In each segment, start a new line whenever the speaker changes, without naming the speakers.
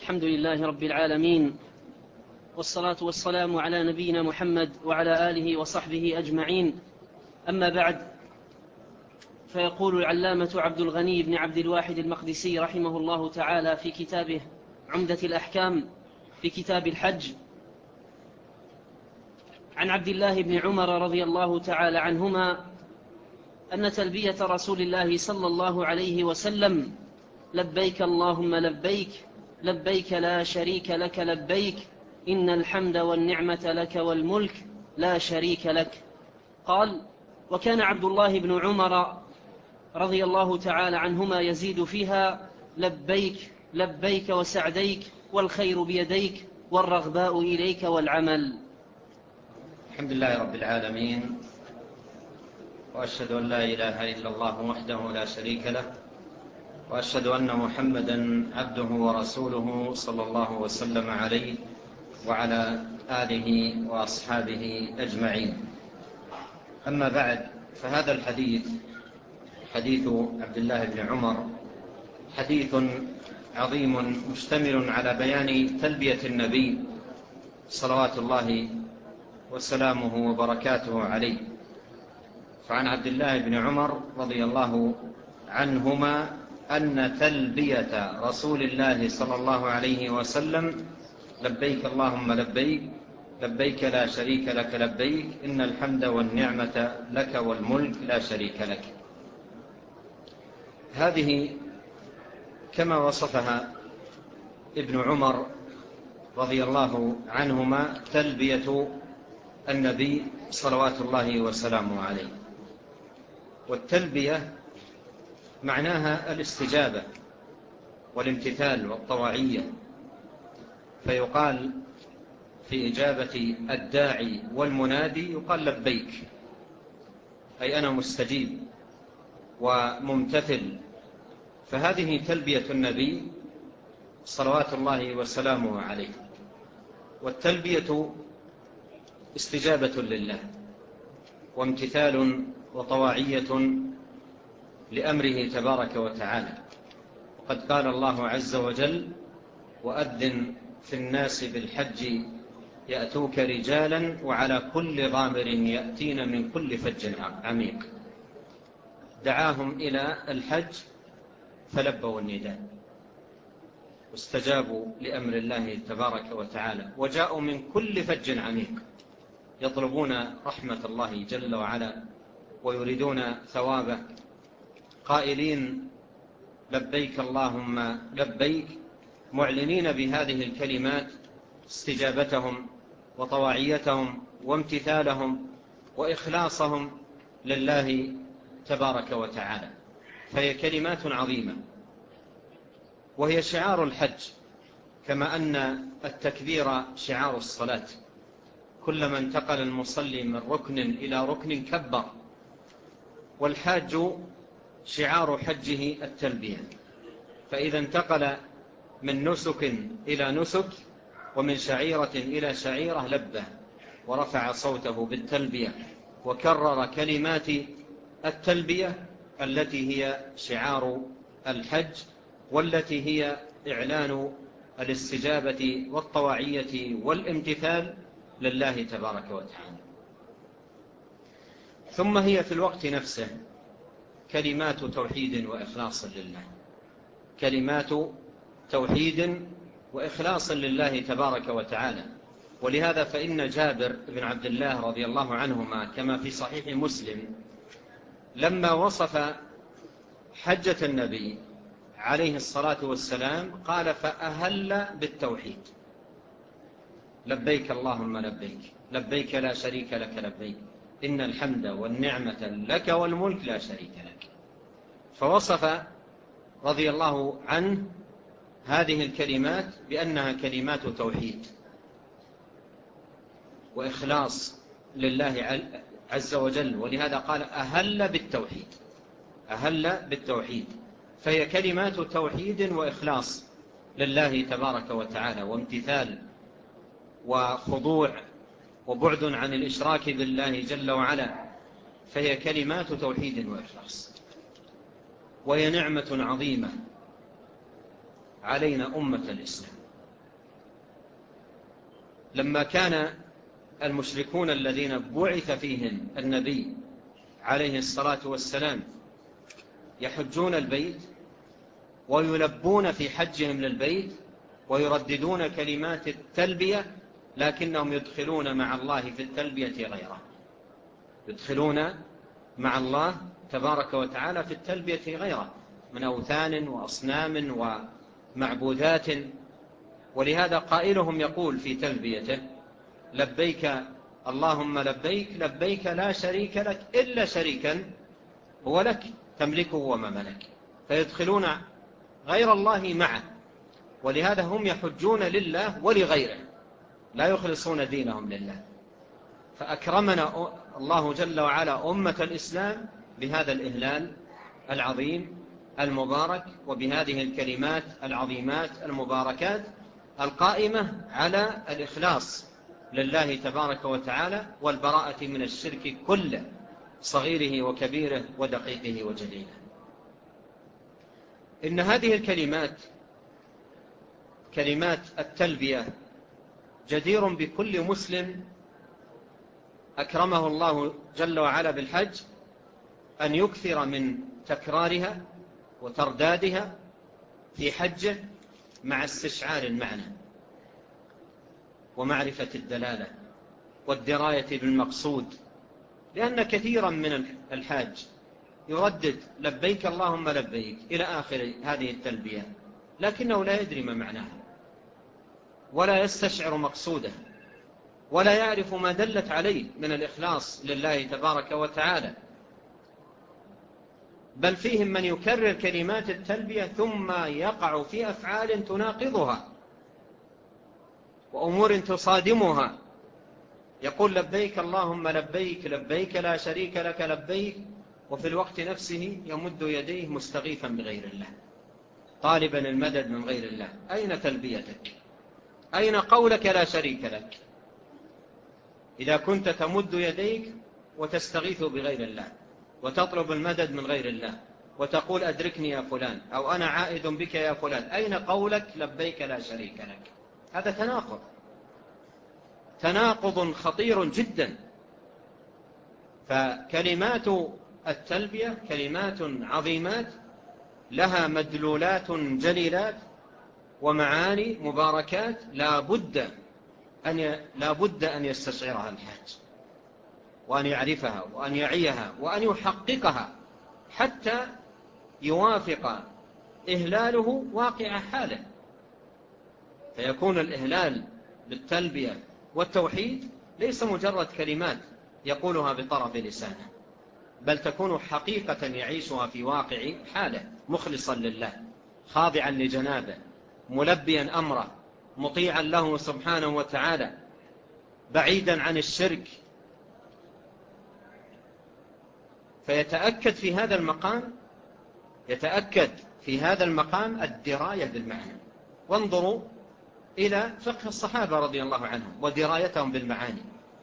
الحمد لله رب العالمين، والصلاة والسلام على نبينا محمد وعلى آله وصحبه أجمعين. أما بعد، فيقول العلامة عبد الغني بن عبد الواحد المقدسي رحمه الله تعالى في كتابه عمدة الأحكام في كتاب الحج عن عبد الله بن عمر رضي الله تعالى عنهما أن تلبية رسول الله صلى الله عليه وسلم: لبيك اللهم لبيك، لبيك لا شريك لك لبيك، إن الحمد والنعمة لك والملك لا شريك لك. قال: وكان عبد الله بن عمر رضي الله تعالى عنهما يزيد فيها: لبيك لبيك وسعديك، والخير بيديك، والرغباء إليك والعمل.
الحمد لله رب العالمين، وأشهد أن لا إله إلا الله وحده لا شريك له، وأشهد أن محمدا عبده ورسوله صلى الله وسلم عليه وعلى آله وأصحابه أجمعين. أما بعد، فهذا الحديث حديث عبد الله بن عمر حديث عظيم مشتمل على بيان تلبية النبي صلوات الله وسلامه وبركاته عليه. فعن عبد الله بن عمر رضي الله عنهما أن تلبية رسول الله صلى الله عليه وسلم: لبيك اللهم لبيك، لبيك لا شريك لك لبيك، إن الحمد والنعمة لك والملك لا شريك لك. هذه كما وصفها ابن عمر رضي الله عنهما تلبية النبي صلوات الله وسلامه عليه. والتلبية معناها الاستجابة والامتثال والطواعية، فيقال في إجابة الداعي والمنادي يقال لبيك، أي أنا مستجيب وممتثل. فهذه تلبية النبي صلوات الله وسلامه عليه. والتلبية استجابة لله وامتثال وطواعية لأمره تبارك وتعالى. وقد قال الله عز وجل: وأذن في الناس بالحج يأتوك رجالا وعلى كل ضامر يأتين من كل فج عميق. دعاهم إلى الحج فلبوا النداء واستجابوا لأمر الله تبارك وتعالى، وجاءوا من كل فج عميق يطلبون رحمة الله جل وعلا ويريدون ثوابه، قائلين: لبيك اللهم لبيك، معلنين بهذه الكلمات استجابتهم وطواعيتهم وامتثالهم وإخلاصهم لله تبارك وتعالى. فهي كلمات عظيمة، وهي شعار الحج، كما أن التكبير شعار الصلاة. كلما انتقل المصلي من ركن إلى ركن كبر. والحاج شعار حجه التلبية، فإذا انتقل من نسك إلى نسك ومن شعيرة إلى شعيرة لبى ورفع صوته بالتلبية وكرر كلمات التلبية التي هي شعار الحج، والتي هي إعلان الاستجابة والطواعية والامتثال لله تبارك وتعالى. ثم هي في الوقت نفسه كلمات توحيد وإخلاص لله، كلمات توحيد وإخلاص لله تبارك وتعالى. ولهذا فإن جابر بن عبد الله رضي الله عنهما كما في صحيح مسلم لما وصف حجة النبي عليه الصلاة والسلام قال: فأهل بالتوحيد، لبيك اللهم لبيك، لبيك لا شريك لك لبيك، إن الحمد والنعمة لك والملك لا شريك لك. فوصف رضي الله عنه هذه الكلمات بأنها كلمات توحيد وإخلاص لله عز وجل، ولهذا قال: أهل بالتوحيد، أهل بالتوحيد. فهي كلمات توحيد وإخلاص لله تبارك وتعالى، وامتثال وخضوع وبعد عن الإشراك بالله جل وعلا. فهي كلمات توحيد وإخلاص، وهي نعمة عظيمة علينا أمة الإسلام، لما كان المشركون الذين بعث فيهم النبي عليه الصلاة والسلام يحجون البيت ويلبون في حجهم للبيت ويرددون كلمات التلبية، لكنهم يدخلون مع الله في التلبية غيره، يدخلون مع الله تبارك وتعالى في التلبية غيره من أوثان وأصنام ومعبودات. ولهذا قائلهم يقول في تلبيته: لبيك اللهم لبيك، لبيك لا شريك لك إلا شريكا هو لك تملكه وما ملك، فيدخلون غير الله معه. ولهذا هم يحجون لله ولغيره، لا يخلصون دينهم لله. فأكرمنا الله جل وعلا أمة الإسلام بهذا الإهلال العظيم المبارك، وبهذه الكلمات العظيمات المباركات القائمة على الإخلاص لله تبارك وتعالى والبراءة من الشرك كله، صغيره وكبيره ودقيقه وجليله. إن هذه الكلمات، كلمات التلبية، جدير بكل مسلم أكرمه الله جل وعلا بالحج أن يكثر من تكرارها وتردادها في حجه مع استشعار المعنى ومعرفة الدلالة والدراية بالمقصود. لأن كثيرا من الحاج يردد لبيك اللهم لبيك إلى آخر هذه التلبية، لكنه لا يدري ما معناها ولا يستشعر مقصوده ولا يعرف ما دلت عليه من الإخلاص لله تبارك وتعالى. بل فيهم من يكرر كلمات التلبية ثم يقع في أفعال تناقضها وأمور تصادمها، يقول لبيك اللهم لبيك، لبيك لا شريك لك لبيك، وفي الوقت نفسه يمد يديه مستغيثا بغير الله طالبا المدد من غير الله. أين تلبيتك؟ أين قولك لا شريك لك إذا كنت تمد يديك وتستغيث بغير الله وتطلب المدد من غير الله وتقول أدركني يا فلان أو أنا عائد بك يا فلان؟ أين قولك لبيك لا شريك لك؟ هذا تناقض خطير جدا. فكلمات التلبية كلمات عظيمات لها مدلولات جليلات ومعاني مباركات لا بد أن يستشعرها الحاج وأن يعرفها وأن يعيها وأن يحققها حتى يوافق إهلاله واقع حاله، فيكون الإهلال بالتلبية والتوحيد ليس مجرد كلمات يقولها بطرف لسانه، بل تكون حقيقة يعيشها في واقع حاله، مخلصا لله، خاضعا لجنابه، ملبيا أمره، مطيعا له سبحانه وتعالى، بعيدا عن الشرك. فيتأكد في هذا المقام الدراية بالمعنى. وانظروا إلى فقه الصحابة رضي الله عنهم ودرايتهم بالمعاني.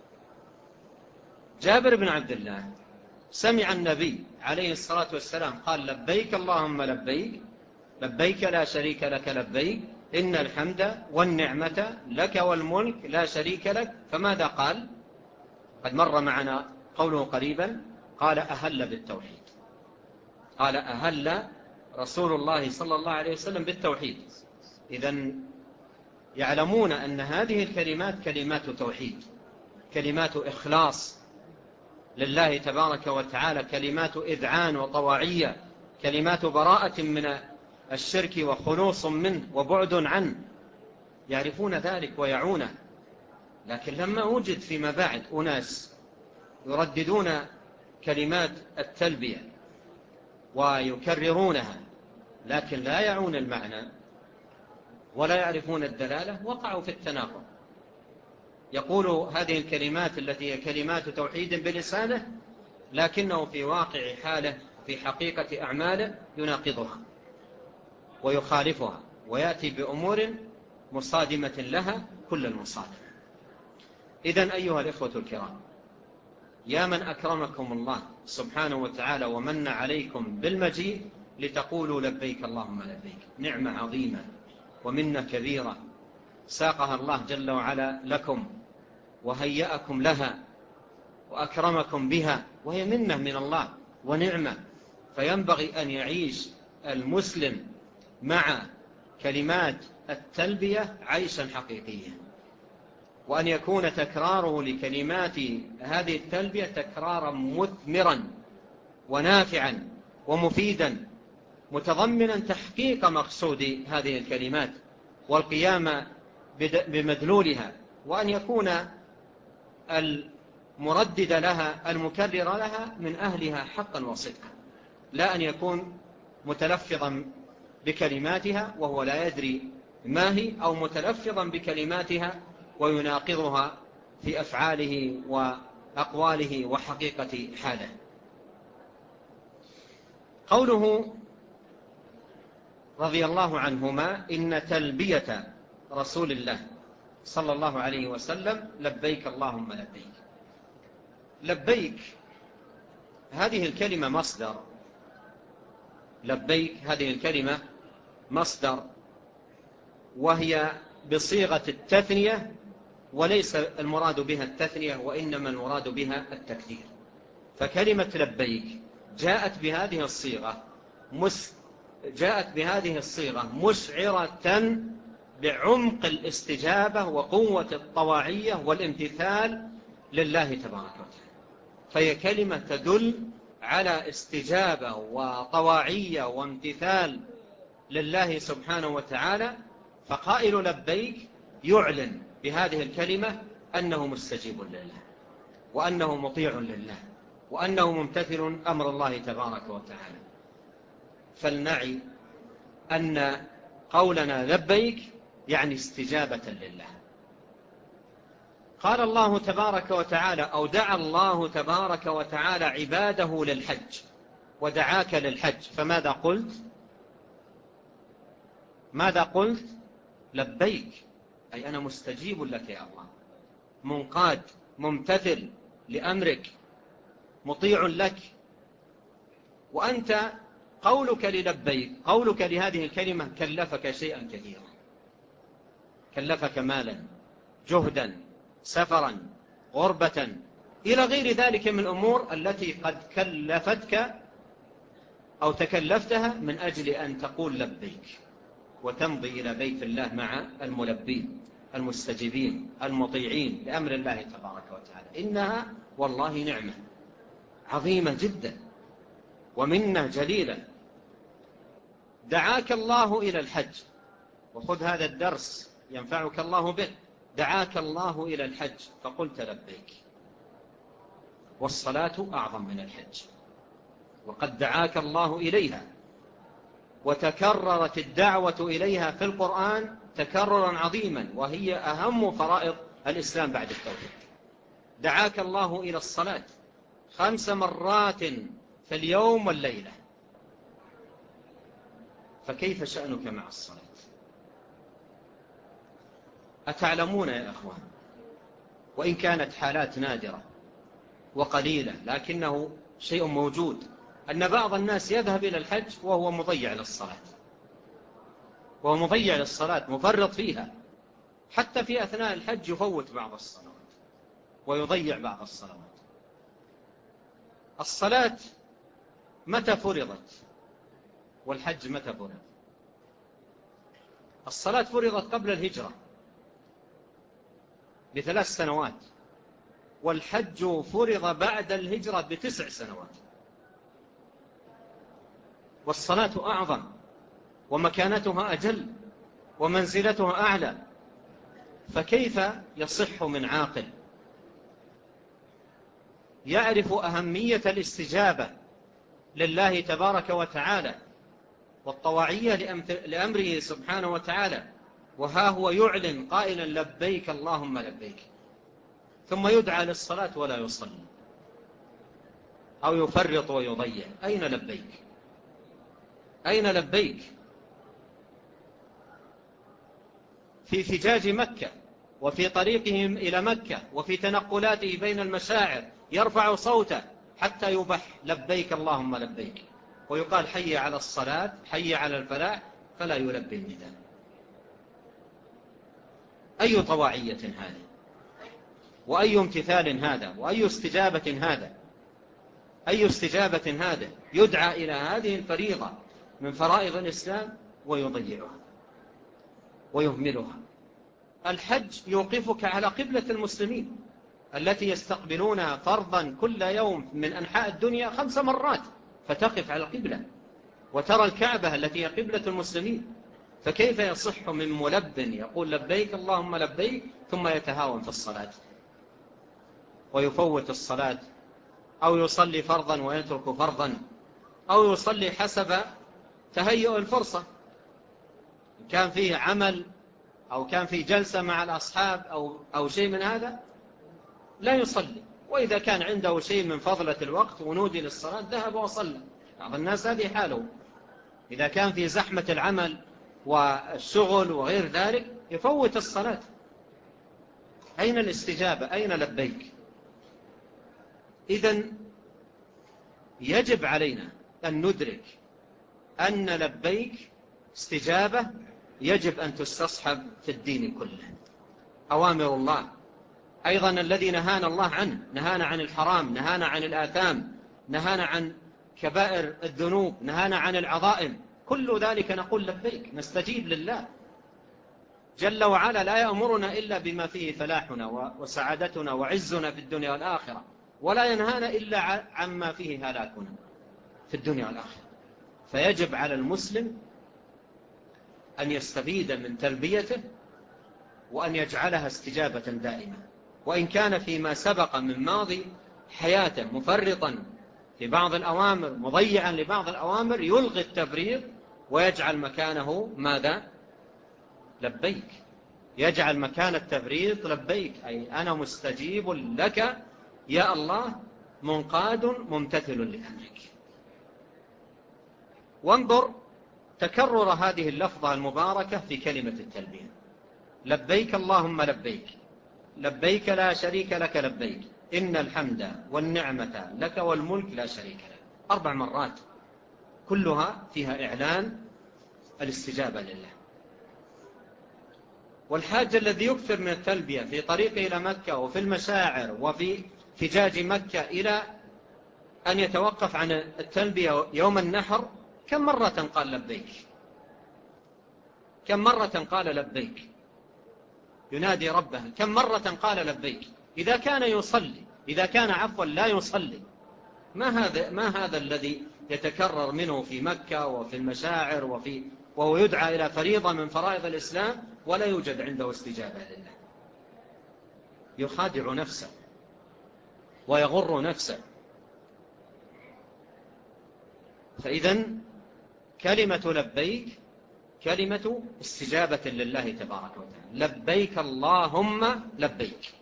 جابر بن عبد الله سمع النبي عليه الصلاة والسلام قال لبيك اللهم لبيك، لبيك لا شريك لك لبيك، إن الحمد والنعمة لك والملك لا شريك لك. فماذا قال؟ قد مر معنا قوله قريبا، قال أهل بالتوحيد. قال أهل رسول الله صلى الله عليه وسلم بالتوحيد. إذن يعلمون أن هذه الكلمات كلمات توحيد، كلمات إخلاص لله تبارك وتعالى، كلمات إذعان وطواعية، كلمات براءة من الشرك وخلوص منه وبعد عنه. يعرفون ذلك ويعونه. لكن لما وجد فيما بعد أناس يرددون كلمات التلبية ويكررونها لكن لا يعون المعنى ولا يعرفون الدلالة، وقعوا في التناقض. يقول هذه الكلمات التي هي كلمات توحيد بلسانه، لكنه في واقع حاله في حقيقة أعماله يناقضها ويخالفها ويأتي بأمور مصادمة لها كل المصادمة. إذن أيها الإخوة الكرام، يا من أكرمكم الله سبحانه وتعالى ومن عليكم بالمجيء لتقولوا لبيك اللهم لبيك، نعمة عظيمة ومنة كبيرة ساقها الله جل وعلا لكم وهيأكم لها وأكرمكم بها، وهي منة من الله ونعمة. فينبغي أن يعيش المسلم مع كلمات التلبية عيشا حقيقيا، وأن يكون تكراره لكلمات هذه التلبية تكرارا مثمرا ونافعا ومفيدا، متضمنا تحقيق مقصود هذه الكلمات والقيام بمدلولها، وأن يكون المردد لها المكرر لها من أهلها حقا وصدقا، لا أن يكون متلفظا بكلماتها وهو لا يدري ما هي، أو متلفظا بكلماتها ويناقضها في أفعاله وأقواله وحقيقة حاله. قوله رضي الله عنهما: إن تلبية رسول الله صلى الله عليه وسلم لبيك اللهم لبيك. لبيك هذه الكلمة مصدر، لبيك هذه الكلمة مصدر، وهي بصيغة التثنية، وليس المراد بها التثنية، وإنما المراد بها التكثير. فكلمة لبيك جاءت بهذه الصيغة مشعرة بعمق الاستجابة وقوة الطواعية والامتثال لله تبارك وتعالى، فهي كلمة تدل على استجابة وطواعية وامتثال لله سبحانه وتعالى. فقائل لبيك يعلن بهذه الكلمة أنه مستجيب لله، وأنه مطيع لله، وأنه ممتثل أمر الله تبارك وتعالى. فلنعي أن قولنا لبيك يعني استجابة لله. قال الله تبارك وتعالى، أو دعا الله تبارك وتعالى عباده للحج، ودعاك للحج، فماذا قلت؟ ماذا قلت؟ لبيك، أي أنا مستجيب لك يا الله، منقاد ممتثل لأمرك، مطيع لك. وأنت قولك للبيك، قولك لهذه الكلمة كلفك شيئا كثيرا، كلفك مالا، جهدا، سفرا، غربة، إلى غير ذلك من الأمور التي قد كلفتك أو تكلفتها من أجل أن تقول لبيك وتمضي إلى بيت الله مع الملبين المستجيبين المطيعين لأمر الله تبارك وتعالى. إنها والله نعمة عظيمة جدا ومنة جليلة. دعاك الله إلى الحج، وخذ هذا الدرس ينفعك الله به. دعاك الله إلى الحج فقلت لبيك، والصلاة أعظم من الحج، وقد دعاك الله إليها، وتكررت الدعوة إليها في القرآن تكررا عظيما، وهي أهم فرائض الإسلام بعد التوحيد. دعاك الله إلى الصلاة 5 مرات في اليوم والليلة، فكيف شأنك مع الصلاة؟ أتعلمون يا أخوان، وإن كانت حالات نادرة وقليلة لكنه شيء موجود، أن بعض الناس يذهب إلى الحج وهو مضيع للصلاة، وهو مضيع للصلاة مفرط فيها، حتى في أثناء الحج يفوت بعض الصلوات ويضيع بعض الصلوات. الصلاة متى فرضت والحج متى فرض؟ الصلاة فرضت قبل الهجرة ب3 سنوات، والحج فرض بعد الهجرة ب9 سنوات. والصلاة أعظم ومكانتها أجل ومنزلتها أعلى، فكيف يصح من عاقل يعرف أهمية الاستجابة لله تبارك وتعالى والطواعية لأمره سبحانه وتعالى، وها هو يعلن قائلا لبيك اللهم لبيك، ثم يدعى للصلاة ولا يصلي أو يفرط ويضيع؟ أين لبيك؟ أين لبيك؟ في فجاج مكة وفي طريقهم إلى مكة وفي تنقلاته بين المشاعر يرفع صوته حتى يبح لبيك اللهم لبيك، ويقال حي على الصلاة حي على الفلاح، فلا يلبي النداء. أي طواعية هذا، وأي امتثال هذا، وأي استجابة هذا، أي استجابة هذا؟ يدعى إلى هذه الفريضة من فرائض الإسلام ويضيعها ويهملها. الحج يوقفك على قبلة المسلمين التي يستقبلون فرضا كل يوم من أنحاء الدنيا 5 مرات، فتقف على القبلة وترى الكعبة التي هي قبلة المسلمين. فكيف يصح من ملب يقول لبيك اللهم لبيك ثم يتهاون في الصلاة ويفوت الصلاة، أو يصلي فرضا ويترك فرضا، أو يصلي حسب تهيئ الفرصة، كان فيه عمل أو كان فيه جلسة مع الأصحاب أو شيء من هذا لا يصلي، وإذا كان عنده شيء من فضلة الوقت ونودي للصلاة ذهب وصلى. بعض الناس هذه حاله، إذا كان في زحمة العمل والشغل وغير ذلك يفوت الصلاة. أين الاستجابة؟ أين لبيك؟ إذن يجب علينا أن ندرك أن لبيك استجابة يجب أن تستصحب في الدين كله. أوامر الله أيضا الذي نهانا الله عنه، نهانا عن الحرام، نهانا عن الآثام، نهانا عن كبائر الذنوب، نهانا عن العظائم، كل ذلك نقول لبيك، نستجيب لله جل وعلا. لا يأمرنا إلا بما فيه فلاحنا وسعادتنا وعزنا في الدنيا والآخرة، ولا ينهانا إلا عما فيه هلاكنا في الدنيا والآخرة. فيجب على المسلم أن يستفيد من تلبيته وأن يجعلها استجابة دائمة، وإن كان فيما سبق من ماضي حياته مفرطا في بعض الأوامر مضيعا لبعض الأوامر، يلغي التفريط ويجعل مكانه ماذا؟ لبيك. يجعل مكان التفريط لبيك، أي أنا مستجيب لك يا الله، منقاد ممتثل لأمرك. وانظر تكرر هذه اللفظة المباركة في كلمة التلبية: لبيك اللهم لبيك، لبيك لا شريك لك لبيك، إن الحمد والنعمة لك والملك لا شريك لك. 4 مرات كلها فيها إعلان الاستجابة لله. والحاج الذي يكثر من التلبية في طريقه إلى مكة وفي المشاعر وفي فجاج مكة إلى أن يتوقف عن التلبية يوم النحر، كم مرة قال لبيك؟ كم مرة قال لبيك؟ ينادي ربه كم مرة قال لبيك؟ إذا كان يصلي، إذا كان عفوا لا يصلي، ما هذا الذي يتكرر منه في مكة وفي المشاعر وهو يدعى إلى فريضة من فرائض الإسلام ولا يوجد عنده استجابة لله؟ يخادع نفسه ويغر نفسه. فإذن كلمة لبيك كلمة استجابة لله تبارك وتعالى. لبيك اللهم لبيك.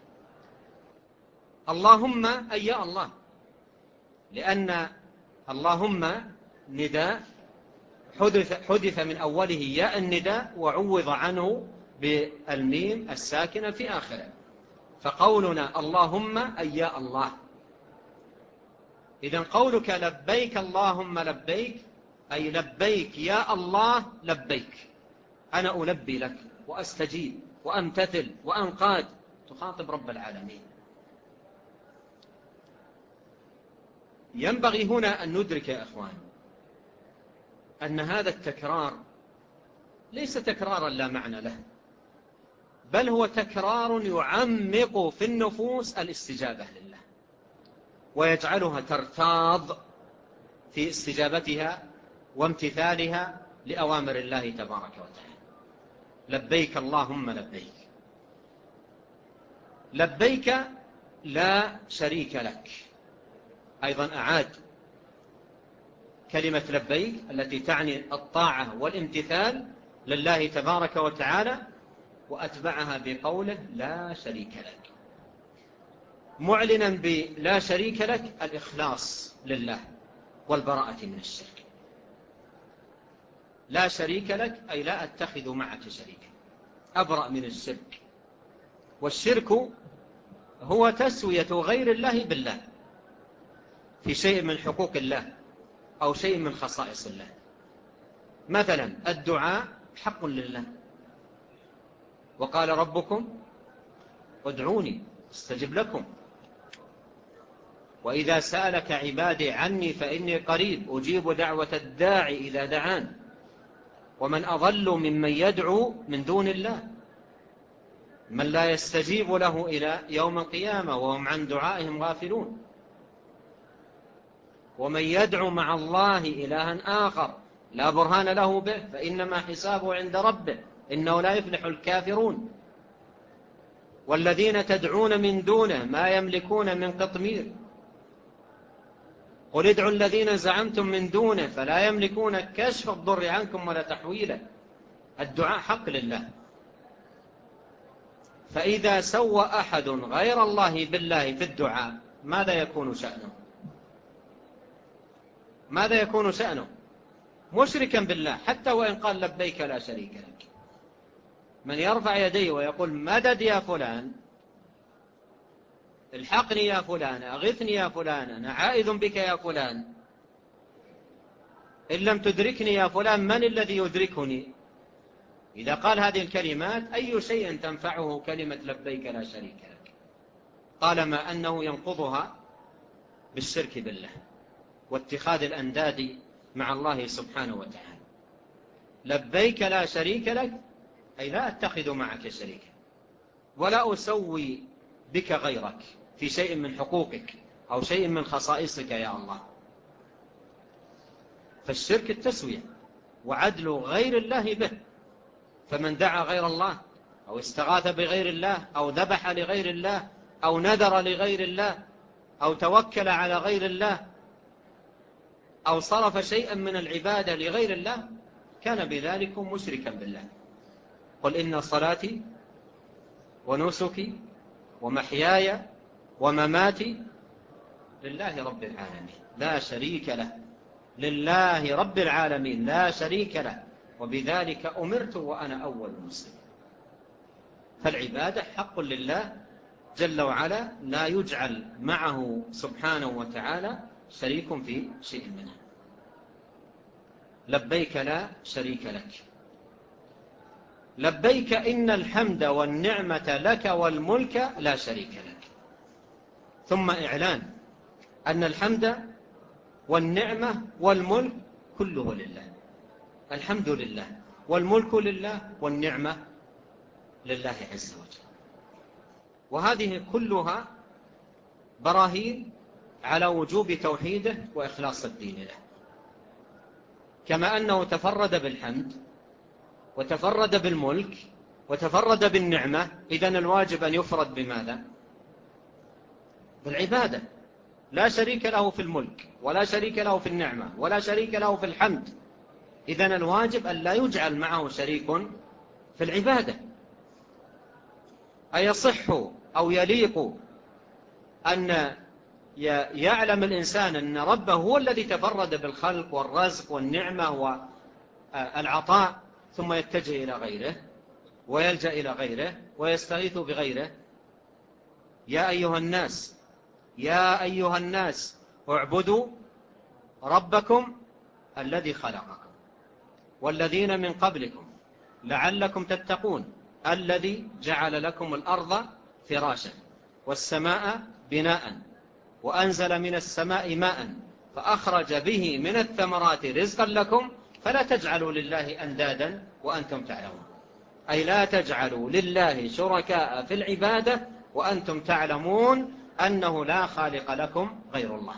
اللهم أي يا الله، لأن اللهم نداء حدث من أوله ياء النداء وعوض عنه بالميم الساكنة في آخره، فقولنا اللهم أي يا الله. إذن قولك لبيك اللهم لبيك أي لبيك يا الله لبيك، أنا ألبي لك وأستجيب وأمتثل وأنقاد. تخاطب رب العالمين. ينبغي هنا أن ندرك يا أخوان أن هذا التكرار ليس تكرارا لا معنى له، بل هو تكرار يعمق في النفوس الاستجابة لله ويجعلها ترتاض في استجابتها وامتثالها لأوامر الله تبارك وتعالى. لبيك اللهم لبيك. لبيك لا شريك لك. أيضا أعاد كلمة لبيك التي تعني الطاعة والامتثال لله تبارك وتعالى، وأتبعها بقوله لا شريك لك، معلنا بلا شريك لك الإخلاص لله والبراءة من الشرك. لا شريك لك أي لا أتخذ معك شريكا، أبرأ من الشرك. والشرك هو تسوية غير الله بالله في شيء من حقوق الله أو شيء من خصائص الله. مثلا الدعاء حق لله، وقال ربكم ادعوني استجب لكم. وإذا سألك عبادي عني فإني قريب أجيب دعوة الداعي إذا دعان ومن أضل ممن يدعو من دون الله من لا يستجيب له إلى يوم القيامة وهم عن دعائهم غافلون. ومن يدعو مع الله إلها آخر لا برهان له به فإنما حسابه عند ربه إنه لا يفلح الكافرون. والذين تدعون من دونه ما يملكون من قطمير قل ادعوا الذين زعمتم من دونه فلا يملكون كشف الضر عنكم ولا تحويله. الدعاء حق لله. فإذا سوى أحد غير الله بالله في الدعاء ماذا يكون شأنه؟ ماذا يكون شأنه؟ مشركا بالله حتى وإن قال لبيك لا شريك لك. من يرفع يديه ويقول مدد يا فلان، الحقني يا فلان، أغثني يا فلان، أنا عائذ بك يا فلان، إن لم تدركني يا فلان من الذي يدركني؟ إذا قال هذه الكلمات أي شيء تنفعه كلمة لبيك لا شريك لك طالما أنه ينقضها بالشرك بالله واتخاذ الأنداد مع الله سبحانه وتعالى. لبيك لا شريك لك أي لا أتخذ معك شريكا ولا أسوي بك غيرك في شيء من حقوقك أو شيء من خصائصك يا الله. فالشرك التسوية وعدل غير الله به. فمن دعا غير الله أو استغاث بغير الله أو ذبح لغير الله أو نذر لغير الله أو توكل على غير الله أو صرف شيئا من العبادة لغير الله كان بذلك مشركا بالله. قل إن صلاتي ونسكي ومحياي ومماتي لله رب العالمين لا شريك له. لله رب العالمين لا شريك له وبذلك أمرت وأنا أول المسلمين. فالعبادة حق لله جل وعلا لا يجعل معه سبحانه وتعالى شريك في شيء منه. لبيك لا شريك لك. لبيك إن الحمد والنعمة لك والملك لا شريك لك. ثم إعلان أن الحمد والنعمة والملك كله لله. الحمد لله والملك لله والنعمة لله عز وجل. وهذه كلها براهين على وجوب توحيده وإخلاص الدين له. كما أنه تفرد بالحمد وتفرد بالملك وتفرد بالنعمة إذن الواجب أن يفرد بماذا؟ بالعبادة. لا شريك له في الملك ولا شريك له في النعمة ولا شريك له في الحمد. إذن الواجب أن لا يجعل معه شريك في العبادة. أيصح أو يليق أن يعلم الإنسان أن ربه هو الذي تفرد بالخلق والرزق والنعمة والعطاء ثم يتجه إلى غيره ويلجأ إلى غيره ويستغيث بغيره؟ يا أيها الناس اعبدوا ربكم الذي خلقكم والذين من قبلكم لعلكم تتقون الذي جعل لكم الأرض فراشا والسماء بناء وأنزل من السماء ماء فأخرج به من الثمرات رزقا لكم فلا تجعلوا لله أندادا وأنتم تعلمون. أي لا تجعلوا لله شركاء في العبادة وأنتم تعلمون أنه لا خالق لكم غير الله.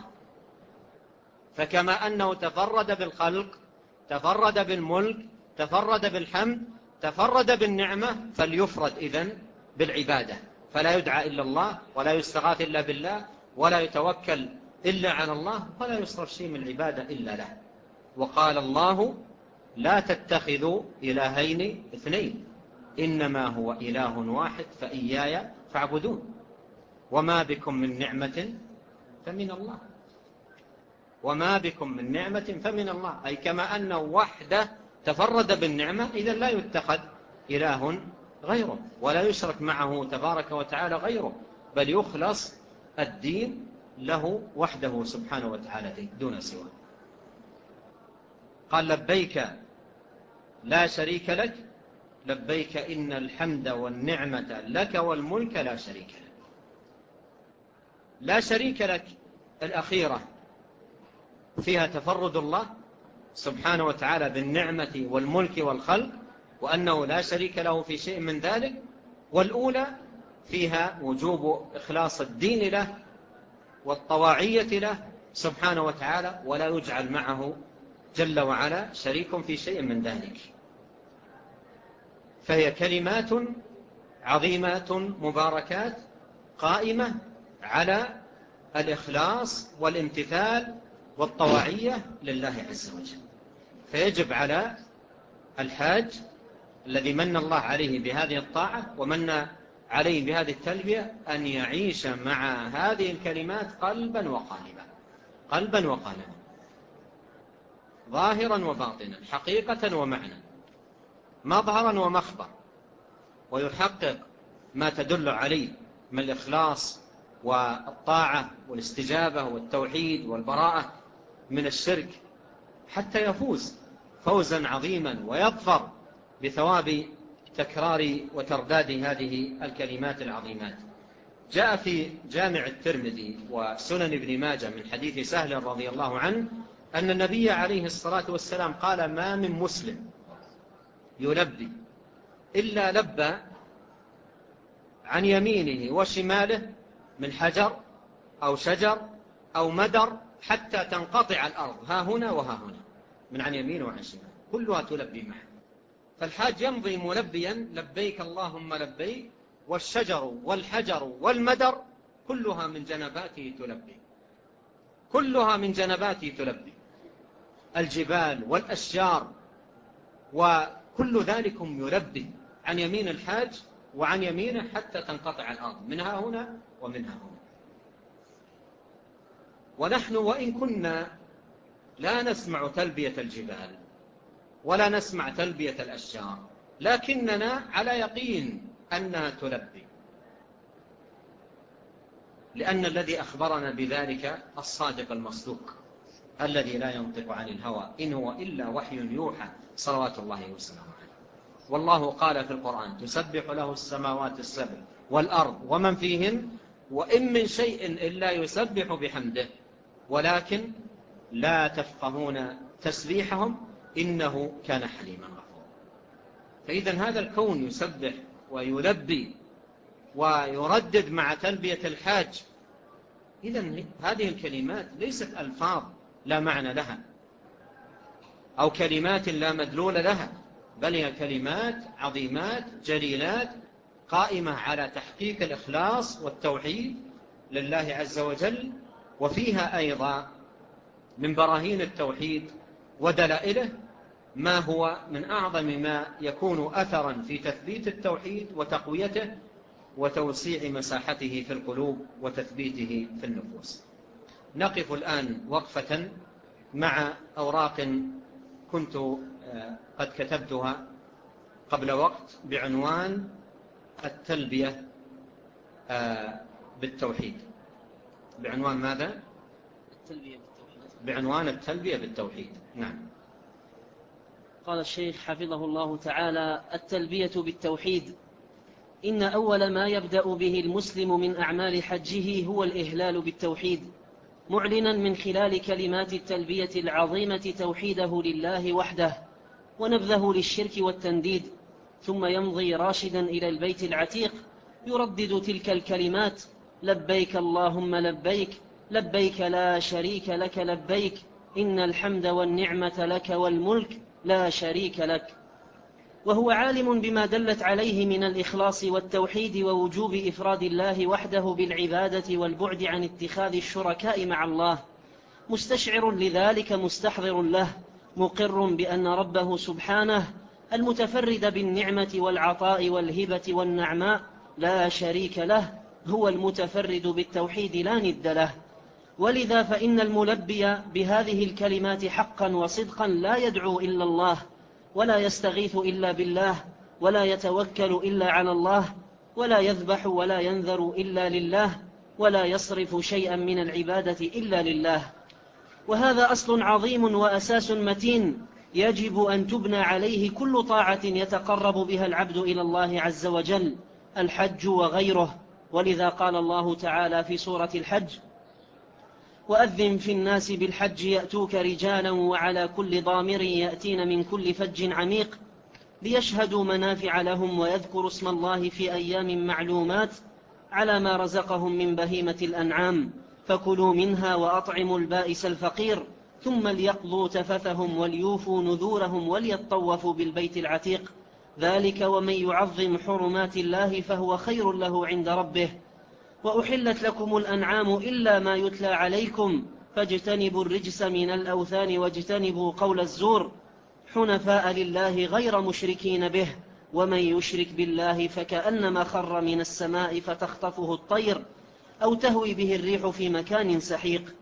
فكما أنه تفرد بالخلق تفرد بالملك تفرد بالحمد تفرد بالنعمة فليفرد إذن بالعبادة. فلا يدعى إلا الله ولا يستغاث إلا بالله ولا يتوكل إلا على الله ولا يصرف شيء من العبادة إلا له. وقال الله لا تتخذوا إلهين اثنين إنما هو إله واحد فإياي فاعبدون وما بكم من نعمة فمن الله. وما بكم من نعمة فمن الله. أي كما أنه وحده تفرد بالنعمة إذن لا يتخذ إله غيره ولا يشرك معه تبارك وتعالى غيره بل يخلص الدين له وحده سبحانه وتعالى دون سواه. قال لبيك لا شريك لك لبيك إن الحمد والنعمة لك والملك لا شريك لك. لا شريك لك الأخيرة فيها تفرد الله سبحانه وتعالى بالنعمة والملك والخلق، وأنه لا شريك له في شيء من ذلك. والأولى فيها وجوب إخلاص الدين له والطواعية له سبحانه وتعالى، ولا يجعل معه جل وعلا شريك في شيء من ذلك. فهي كلمات عظيمات مباركات قائمة على الإخلاص والامتثال والطواعية لله عز وجل. فيجب على الحاج الذي من الله عليه بهذه الطاعة ومن عليه بهذه التلبية أن يعيش مع هذه الكلمات قلبا وقالبا، قلبا وقالبا، ظاهرا وباطنا، حقيقة ومعنى، مظهرا ومخبر، ويحقق ما تدل عليه من الإخلاص والطاعة والاستجابة والتوحيد والبراءة من الشرك، حتى يفوز فوزا عظيما ويظفر بثواب تكرار وترداد هذه الكلمات العظيمات. جاء في جامع الترمذي وسنن ابن ماجه من حديث سهل رضي الله عنه أن النبي عليه الصلاة والسلام قال: ما من مسلم يلبي إلا لبى عن يمينه وشماله من حجر أو شجر أو مدر حتى تنقطع الأرض ها هنا وها هنا، من عن يمينه وعن شماله، كلها تلبي معه. فالحاج يمضي ملبيا لبيك اللهم لبيك، والشجر والحجر والمدر كلها من جنباته تلبي، كلها من جنباته تلبي، الجبال والأشجار وكل ذلكم يلبي عن يمين الحاج وعن يمينه حتى تنقطع الأرض منها هنا ومنها هنا. ونحن وإن كنا لا نسمع تلبية الجبال ولا نسمع تلبية الأشجار، لكننا على يقين أنها تلبي، لأن الذي أخبرنا بذلك الصادق المصدوق الذي لا ينطق عن الهوى إن هو إلا وحي يوحى صلوات الله وسلامه عليه. والله قال في القرآن: تسبح له السماوات السبع والأرض ومن فيهن وإن من شيء إلا يسبح بحمده ولكن لا تفقهون تسبيحهم إنه كان حليما غفورا. فإذا هذا الكون يسبح ويلبي ويردد مع تلبية الحاج. إذن هذه الكلمات ليست ألفاظ لا معنى لها أو كلمات لا مدلول لها، بل هي كلمات عظيمات جليلات قائمة على تحقيق الإخلاص والتوحيد لله عز وجل. وفيها أيضا من براهين التوحيد ودلائله ما هو من أعظم ما يكون أثرا في تثبيت التوحيد وتقويته وتوسيع مساحته في القلوب وتثبيته في النفوس. نقف الآن وقفة مع أوراق كنت قد كتبتها قبل وقت بعنوان التلبية بالتوحيد. بعنوان ماذا؟
التلبية بالتوحيد.
بعنوان التلبية بالتوحيد. نعم.
قال الشيخ حفظه الله تعالى: التلبية بالتوحيد. إن أول ما يبدأ به المسلم من أعمال حجه هو الإهلال بالتوحيد، معلنا من خلال كلمات التلبية العظيمة توحيده لله وحده ونبذه للشرك والتنديد، ثم يمضي راشدا إلى البيت العتيق يردد تلك الكلمات: لبيك اللهم لبيك، لبيك لا شريك لك لبيك، إن الحمد والنعمة لك والملك لا شريك لك. وهو عالم بما دلت عليه من الإخلاص والتوحيد ووجوب إفراد الله وحده بالعبادة والبعد عن اتخاذ الشركاء مع الله، مستشعر لذلك مستحضر له، مقر بأن ربه سبحانه المتفرد بالنعمة والعطاء والهبة والنعماء لا شريك له هو المتفرد بالتوحيد لا ند له. ولذا فإن الملبي بهذه الكلمات حقا وصدقا لا يدعو إلا الله، ولا يستغيث إلا بالله، ولا يتوكل إلا على الله، ولا يذبح ولا ينذر إلا لله، ولا يصرف شيئا من العبادة إلا لله. وهذا أصل عظيم وأساس متين يجب أن تبنى عليه كل طاعة يتقرب بها العبد إلى الله عز وجل، الحج وغيره. ولذا قال الله تعالى في سورة الحج: وأذن في الناس بالحج يأتوك رجالا وعلى كل ضامر يأتين من كل فج عميق ليشهدوا منافع لهم ويذكروا اسم الله في أيام معلومات على ما رزقهم من بهيمة الأنعام فكلوا منها وأطعموا البائس الفقير ثم ليقضوا تفثهم وليوفوا نذورهم وليطوفوا بالبيت العتيق ذلك ومن يعظم حرمات الله فهو خير له عند ربه. وأحلت لكم الأنعام إلا ما يتلى عليكم فاجتنبوا الرجس من الأوثان واجتنبوا قول الزور حنفاء لله غير مشركين به ومن يشرك بالله فكأنما خر من السماء فتخطفه الطير أو تهوي به الريح في مكان سحيق.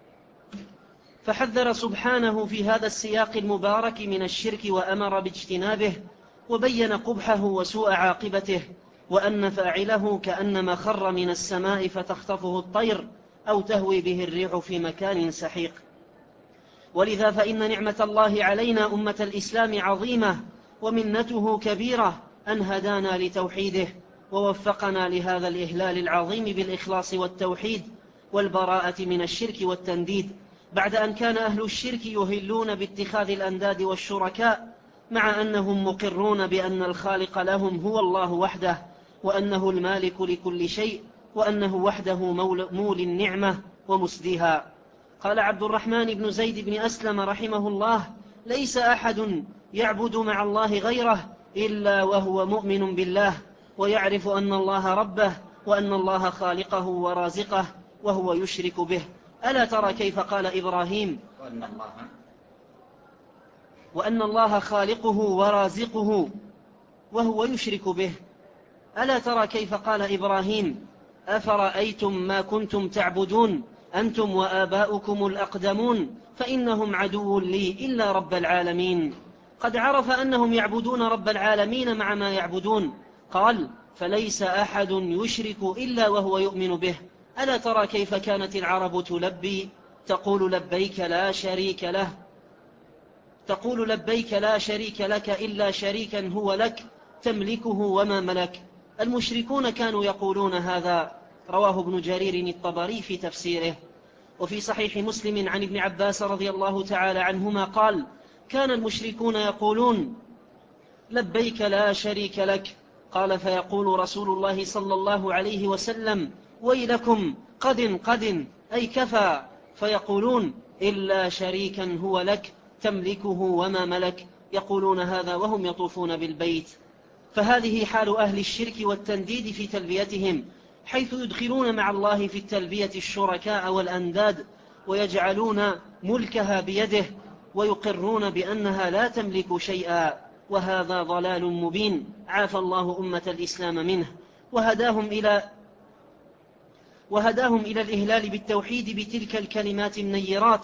فحذر سبحانه في هذا السياق المبارك من الشرك وأمر باجتنابه وبين قبحه وسوء عاقبته وأن فاعله كأنما خر من السماء فتخطفه الطير أو تهوي به الريح في مكان سحيق. ولذا فإن نعمة الله علينا أمة الإسلام عظيمة ومنته كبيرة أن هدانا لتوحيده ووفقنا لهذا الإهلال العظيم بالإخلاص والتوحيد والبراءة من الشرك والتنديد، بعد أن كان أهل الشرك يهلون باتخاذ الأنداد والشركاء مع أنهم مقرون بأن الخالق لهم هو الله وحده وأنه المالك لكل شيء وأنه وحده مول النعمة ومسديها. قال عبد الرحمن بن زيد بن أسلم رحمه الله: ليس أحد يعبد مع الله غيره إلا وهو مؤمن بالله ويعرف أن الله ربه وأن الله خالقه ورازقه وهو يشرك به. ألا ترى كيف قال إبراهيم وأن الله خالقه ورازقه وهو يشرك به. ألا ترى كيف قال إبراهيم: أفرأيتم ما كنتم تعبدون أنتم وآباؤكم الأقدمون فإنهم عدو لي إلا رب العالمين. قد عرف أنهم يعبدون رب العالمين مع ما يعبدون، قال: فليس أحد يشرك إلا وهو يؤمن به. ألا ترى كيف كانت العرب تلبي تقول لبيك لا شريك له، تقول لبيك لا شريك لك إلا شريكا هو لك تملكه وما ملك. المشركون كانوا يقولون هذا، رواه ابن جرير الطبري في تفسيره. وفي صحيح مسلم عن ابن عباس رضي الله تعالى عنهما قال: كان المشركون يقولون لبيك لا شريك لك، قال: فيقول رسول الله صلى الله عليه وسلم: ويلكم قد أي كفى، فيقولون: إلا شريكا هو لك تملكه وما ملك. يقولون هذا وهم يطوفون بالبيت. فهذه حال أهل الشرك والتنديد في تلبيتهم، حيث يدخلون مع الله في التلبية الشركاء والأنداد ويجعلون ملكها بيده ويقرون بأنها لا تملك شيئا، وهذا ضلال مبين عافى الله أمة الإسلام منه وهداهم إلى الإهلال بالتوحيد بتلك الكلمات النيرات: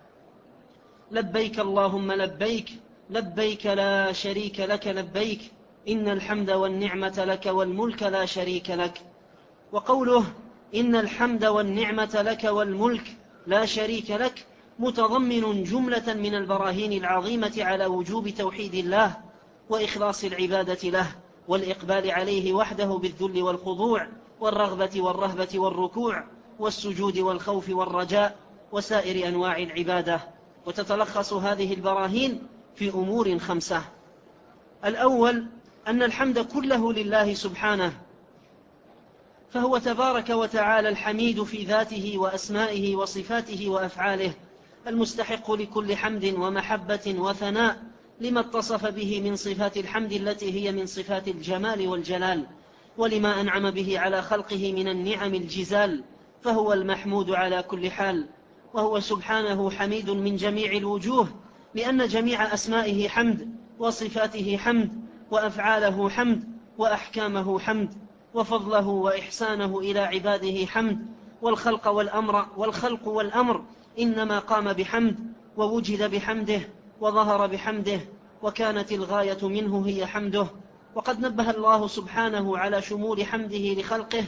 لبيك اللهم لبيك لبيك لا شريك لك لبيك إن الحمد والنعمة لك والملك لا شريك لك. وقوله إن الحمد والنعمة لك والملك لا شريك لك متضمن جملة من البراهين العظيمة على وجوب توحيد الله وإخلاص العبادة له والإقبال عليه وحده بالذل والخضوع والرغبة والرهبة والركوع والسجود والخوف والرجاء وسائر أنواع العبادة. وتتلخص هذه البراهين في أمور 5: الأول أن الحمد كله لله سبحانه، فهو تبارك وتعالى الحميد في ذاته وأسمائه وصفاته وأفعاله، المستحق لكل حمد ومحبة وثناء لما اتصف به من صفات الحمد التي هي من صفات الجمال والجلال، ولما أنعم به على خلقه من النعم الجزال، فهو المحمود على كل حال. وهو سبحانه حميد من جميع الوجوه، لأن جميع أسمائه حمد وصفاته حمد وأفعاله حمد وأحكامه حمد وفضله وإحسانه إلى عباده حمد. والخلق والأمر إنما قام بحمد ووجد بحمده وظهر بحمده، وكانت الغاية منه هي حمده. وقد نبه الله سبحانه على شمول حمده لخلقه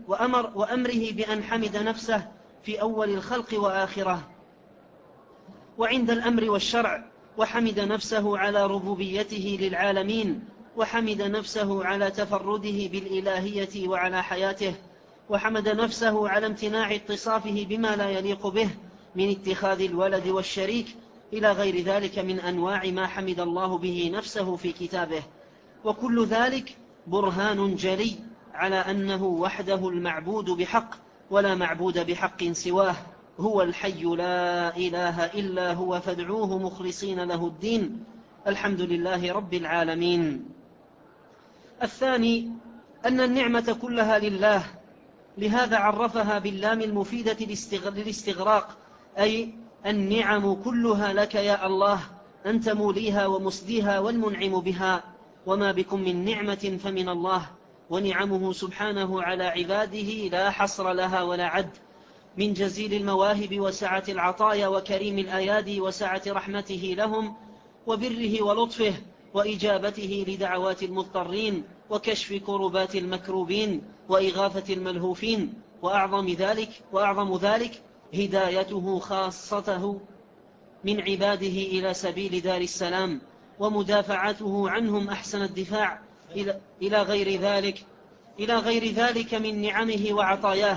وأمره بأن حمد نفسه في أول الخلق وآخره. وعند الأمر والشرع، وحمد نفسه على ربوبيته للعالمين، وحمد نفسه على تفرده بالإلهية وعلى حياته، وحمد نفسه على امتناع اتصافه بما لا يليق به من اتخاذ الولد والشريك إلى غير ذلك من أنواع ما حمد الله به نفسه في كتابه. وكل ذلك برهان جلي على أنه وحده المعبود بحق، ولا معبود بحق سواه، هو الحي لا إله إلا هو فادعوه مخلصين له الدين، الحمد لله رب العالمين. الثاني أن النعمة كلها لله، لهذا عرفها باللام المفيدة للاستغراق، أي النعم كلها لك يا الله، أنت موليها ومسديها والمنعم بها، وما بكم من نعمة فمن الله، ونعمه سبحانه على عباده لا حصر لها ولا عد، من جزيل المواهب وسعة العطايا وكريم الأيادي وسعة رحمته لهم وبره ولطفه وإجابته لدعوات المضطرين وكشف كربات المكروبين وإغاثة الملهوفين، وأعظم ذلك هدايته خاصته من عباده إلى سبيل دار السلام، ومدافعته عنهم أحسن الدفاع إلى غير ذلك من نعمه وعطاياه.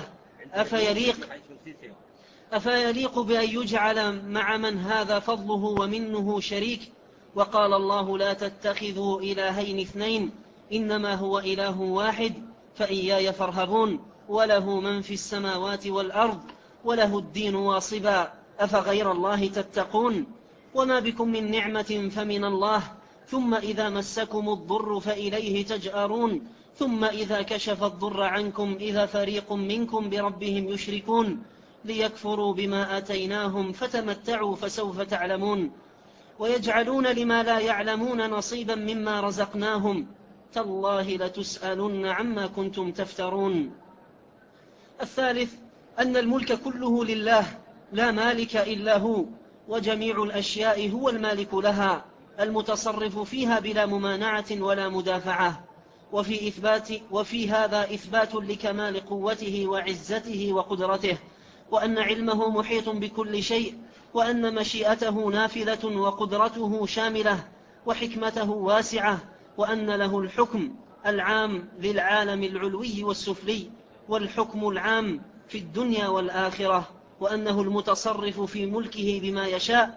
أفيليق بأن يجعل مع من هذا فضله ومنه شريك؟ وقال الله لا تتخذوا إلهين اثنين إنما هو إله واحد فإياي فارهبون، وله من في السماوات والأرض وله الدين واصبا أفغير الله تتقون. وما بكم من نعمة فمن الله، ثم إذا مسكم الضر فإليه تجأرون، ثم إذا كشف الضر عنكم إذا فريق منكم بربهم يشركون، ليكفروا بما آتيناهم فتمتعوا فسوف تعلمون، ويجعلون لما لا يعلمون نصيبا مما رزقناهم، تالله لتسألن عما كنتم تفترون. الثالث أن الملك كله لله لا مالك إلا هو، وجميع الأشياء هو المالك لها المتصرف فيها بلا ممانعة ولا مدافعة، وفي هذا إثبات لكمال قوته وعزته وقدرته، وأن علمه محيط بكل شيء، وأن مشيئته نافذة وقدرته شاملة وحكمته واسعة، وأن له الحكم العام للعالم العلوي والسفلي والحكم العام في الدنيا والآخرة، وأنه المتصرف في ملكه بما يشاء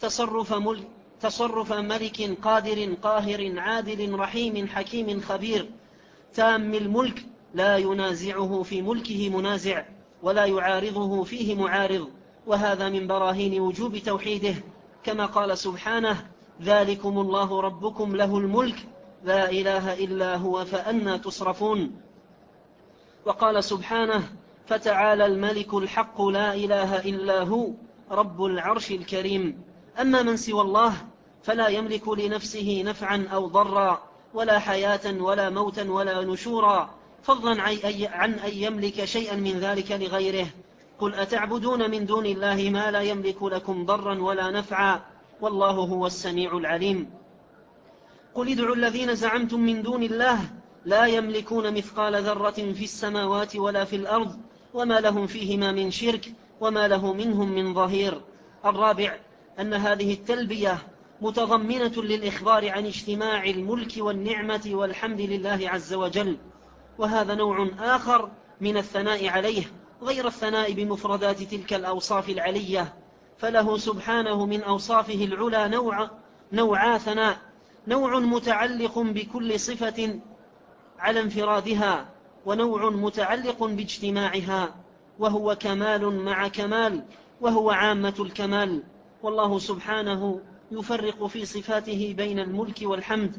تصرف ملك قادر قاهر عادل رحيم حكيم خبير تام الملك، لا ينازعه في ملكه منازع ولا يعارضه فيه معارض، وهذا من براهين وجوب توحيده، كما قال سبحانه ذلكم الله ربكم له الملك لا إله إلا هو فأنى تصرفون. وقال سبحانه فتعالى الملك الحق لا إله إلا هو رب العرش الكريم. أما من سوى الله فلا يملك لنفسه نفعا أو ضرا ولا حياة ولا موتا ولا نشورا، فضلا عن أن يملك شيئا من ذلك لغيره. قل أتعبدون من دون الله ما لا يملك لكم ضرا ولا نفعا والله هو السميع العليم. قل ادعوا الذين زعمتم من دون الله لا يملكون مثقال ذرة في السماوات ولا في الأرض وما لهم فيهما من شرك وما له منهم من ظهير. الرابع أن هذه التلبية متضمنة للإخبار عن اجتماع الملك والنعمة والحمد لله عز وجل، وهذا نوع آخر من الثناء عليه غير الثناء بمفردات تلك الأوصاف العلية، فله سبحانه من أوصافه العلى نوعا ثناء، نوع متعلق بكل صفة على انفرادها، ونوع متعلق باجتماعها، وهو كمال مع كمال، وهو عامة الكمال. والله سبحانه يفرق في صفاته بين الملك والحمد،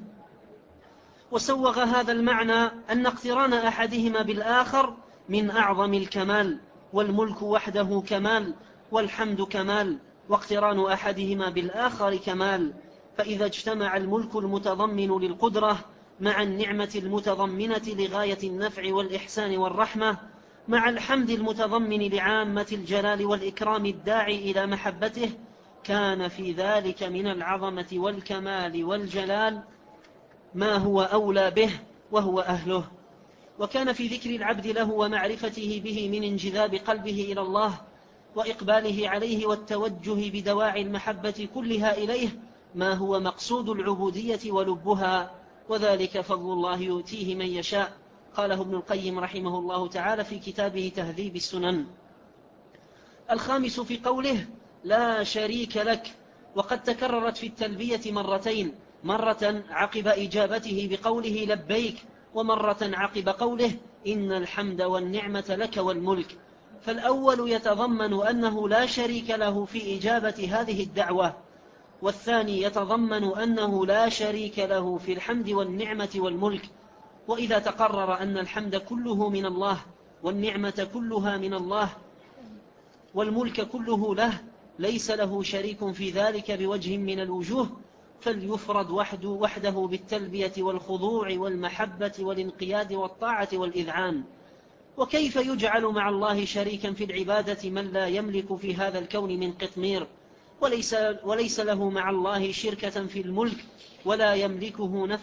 وسوغ هذا المعنى أن اقتران أحدهما بالآخر من أعظم الكمال، والملك وحده كمال والحمد كمال، واقتران أحدهما بالآخر كمال. فإذا اجتمع الملك المتضمن للقدرة مع النعمة المتضمنة لغاية النفع والإحسان والرحمة مع الحمد المتضمن لعامة الجلال والإكرام الداعي إلى محبته، كان في ذلك من العظمة والكمال والجلال ما هو أولى به وهو أهله. وكان في ذكر العبد له ومعرفته به من انجذاب قلبه إلى الله وإقباله عليه والتوجه بدواعي المحبة كلها إليه ما هو مقصود العبودية ولبها، وذلك فضل الله يؤتيه من يشاء. قاله ابن القيم رحمه الله تعالى في كتابه تهذيب السنن. الخامس في قوله لا شريك لك، وقد تكررت في التلبية مرتين، مرة عقب إجابته بقوله لبيك، ومرة عقب قوله إن الحمد والنعمة لك والملك. فالأول يتضمن أنه لا شريك له في إجابة هذه الدعوة، والثاني يتضمن أنه لا شريك له في الحمد والنعمة والملك. وإذا تقرر أن الحمد كله من الله والنعمة كلها من الله والملك كله له، ليس له شريك في ذلك بوجه من الوجوه، فليفرد وحده بالتلبية والخضوع والمحبة والانقياد والطاعة والإذعان. وكيف يجعل مع الله شريكا في العبادة من لا يملك في هذا الكون من قطمير، وليس له مع الله شركة في الملك، ولا يملك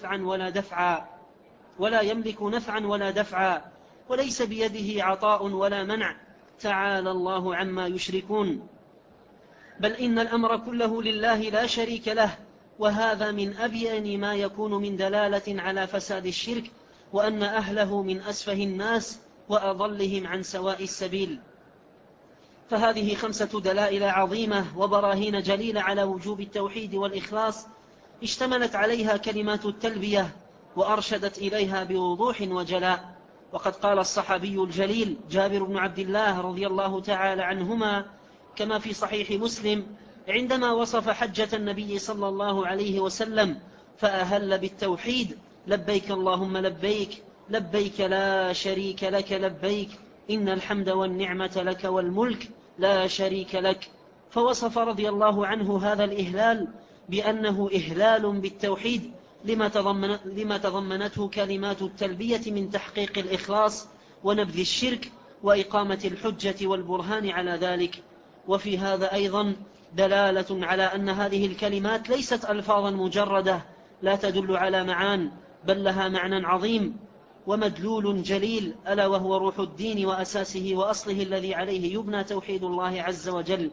نفعا ولا دفعا، وليس بيده عطاء ولا منع، تعالى الله عما يشركون. بل إن الأمر كله لله لا شريك له، وهذا من أبين ما يكون من دلالة على فساد الشرك، وأن أهله من أسفه الناس وأضلهم عن سواء السبيل. فهذه 5 دلائل عظيمة وبراهين جليلة على وجوب التوحيد والإخلاص، اشتملت عليها كلمات التلبية وأرشدت إليها بوضوح وجلاء. وقد قال الصحابي الجليل جابر بن عبد الله رضي الله تعالى عنهما كما في صحيح مسلم عندما وصف حجة النبي صلى الله عليه وسلم فأهل بالتوحيد: لبيك اللهم لبيك، لبيك لا شريك لك لبيك، إن الحمد والنعمة لك والملك لا شريك لك. فوصف رضي الله عنه هذا الإهلال بأنه إهلال بالتوحيد لما تضمنته كلمات التلبية من تحقيق الإخلاص ونبذ الشرك وإقامة الحجة والبرهان على ذلك. وفي هذا أيضا دلالة على أن هذه الكلمات ليست ألفاظا مجردة لا تدل على معان، بل لها معنى عظيم ومدلول جليل، ألا وهو روح الدين وأساسه وأصله الذي عليه يبنى توحيد الله عز وجل.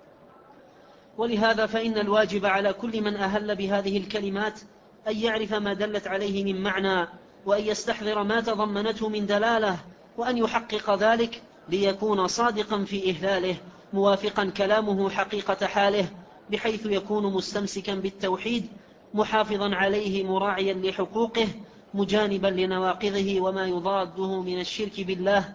ولهذا فإن الواجب على كل من أهل بهذه الكلمات أن يعرف ما دلت عليه من معنى، وأن يستحضر ما تضمنته من دلالة، وأن يحقق ذلك ليكون صادقا في إهلاله، موافقا كلامه حقيقة حاله، بحيث يكون مستمسكا بالتوحيد، محافظا عليه مراعيا لحقوقه، مجانبا لنواقضه وما يضاده من الشرك بالله،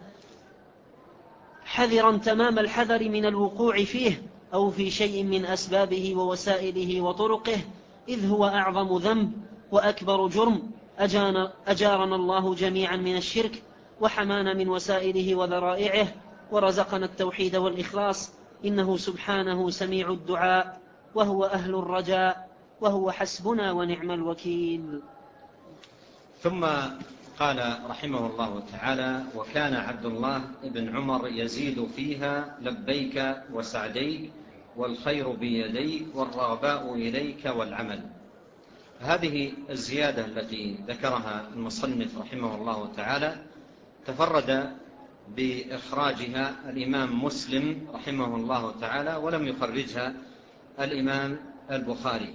حذرا تمام الحذر من الوقوع فيه أو في شيء من أسبابه ووسائله وطرقه، إذ هو أعظم ذنب وأكبر جرم، أجارنا الله جميعا من الشرك، وحمانا من وسائله وذرائعه، ورزقنا التوحيد والإخلاص، إنه سبحانه سميع الدعاء، وهو أهل الرجاء، وهو حسبنا ونعم الوكيل.
ثم قال رحمه الله تعالى: وكان عبد الله بن عمر يزيد فيها لبيك وسعديك والخير بيديك والرغباء إليك والعمل. هذه الزيادة التي ذكرها المصنف رحمه الله تعالى تفرد بإخراجها الإمام مسلم رحمه الله تعالى، ولم يخرجها الإمام البخاري.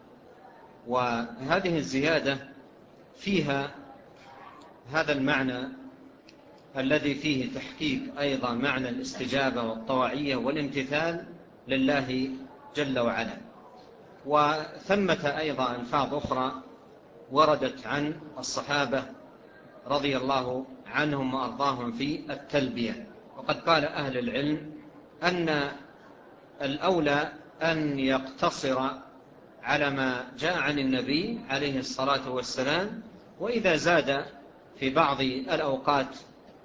وهذه الزيادة فيها هذا المعنى الذي فيه تحقيق أيضا معنى الاستجابة والطواعية والامتثال لله جل وعلا. وثمة أيضا ألفاظ أخرى وردت عن الصحابة رضي الله عنهم وأرضاهم في التلبية. وقد قال أهل العلم أن الأولى أن يقتصر على ما جاء عن النبي عليه الصلاة والسلام، وإذا زاد في بعض الأوقات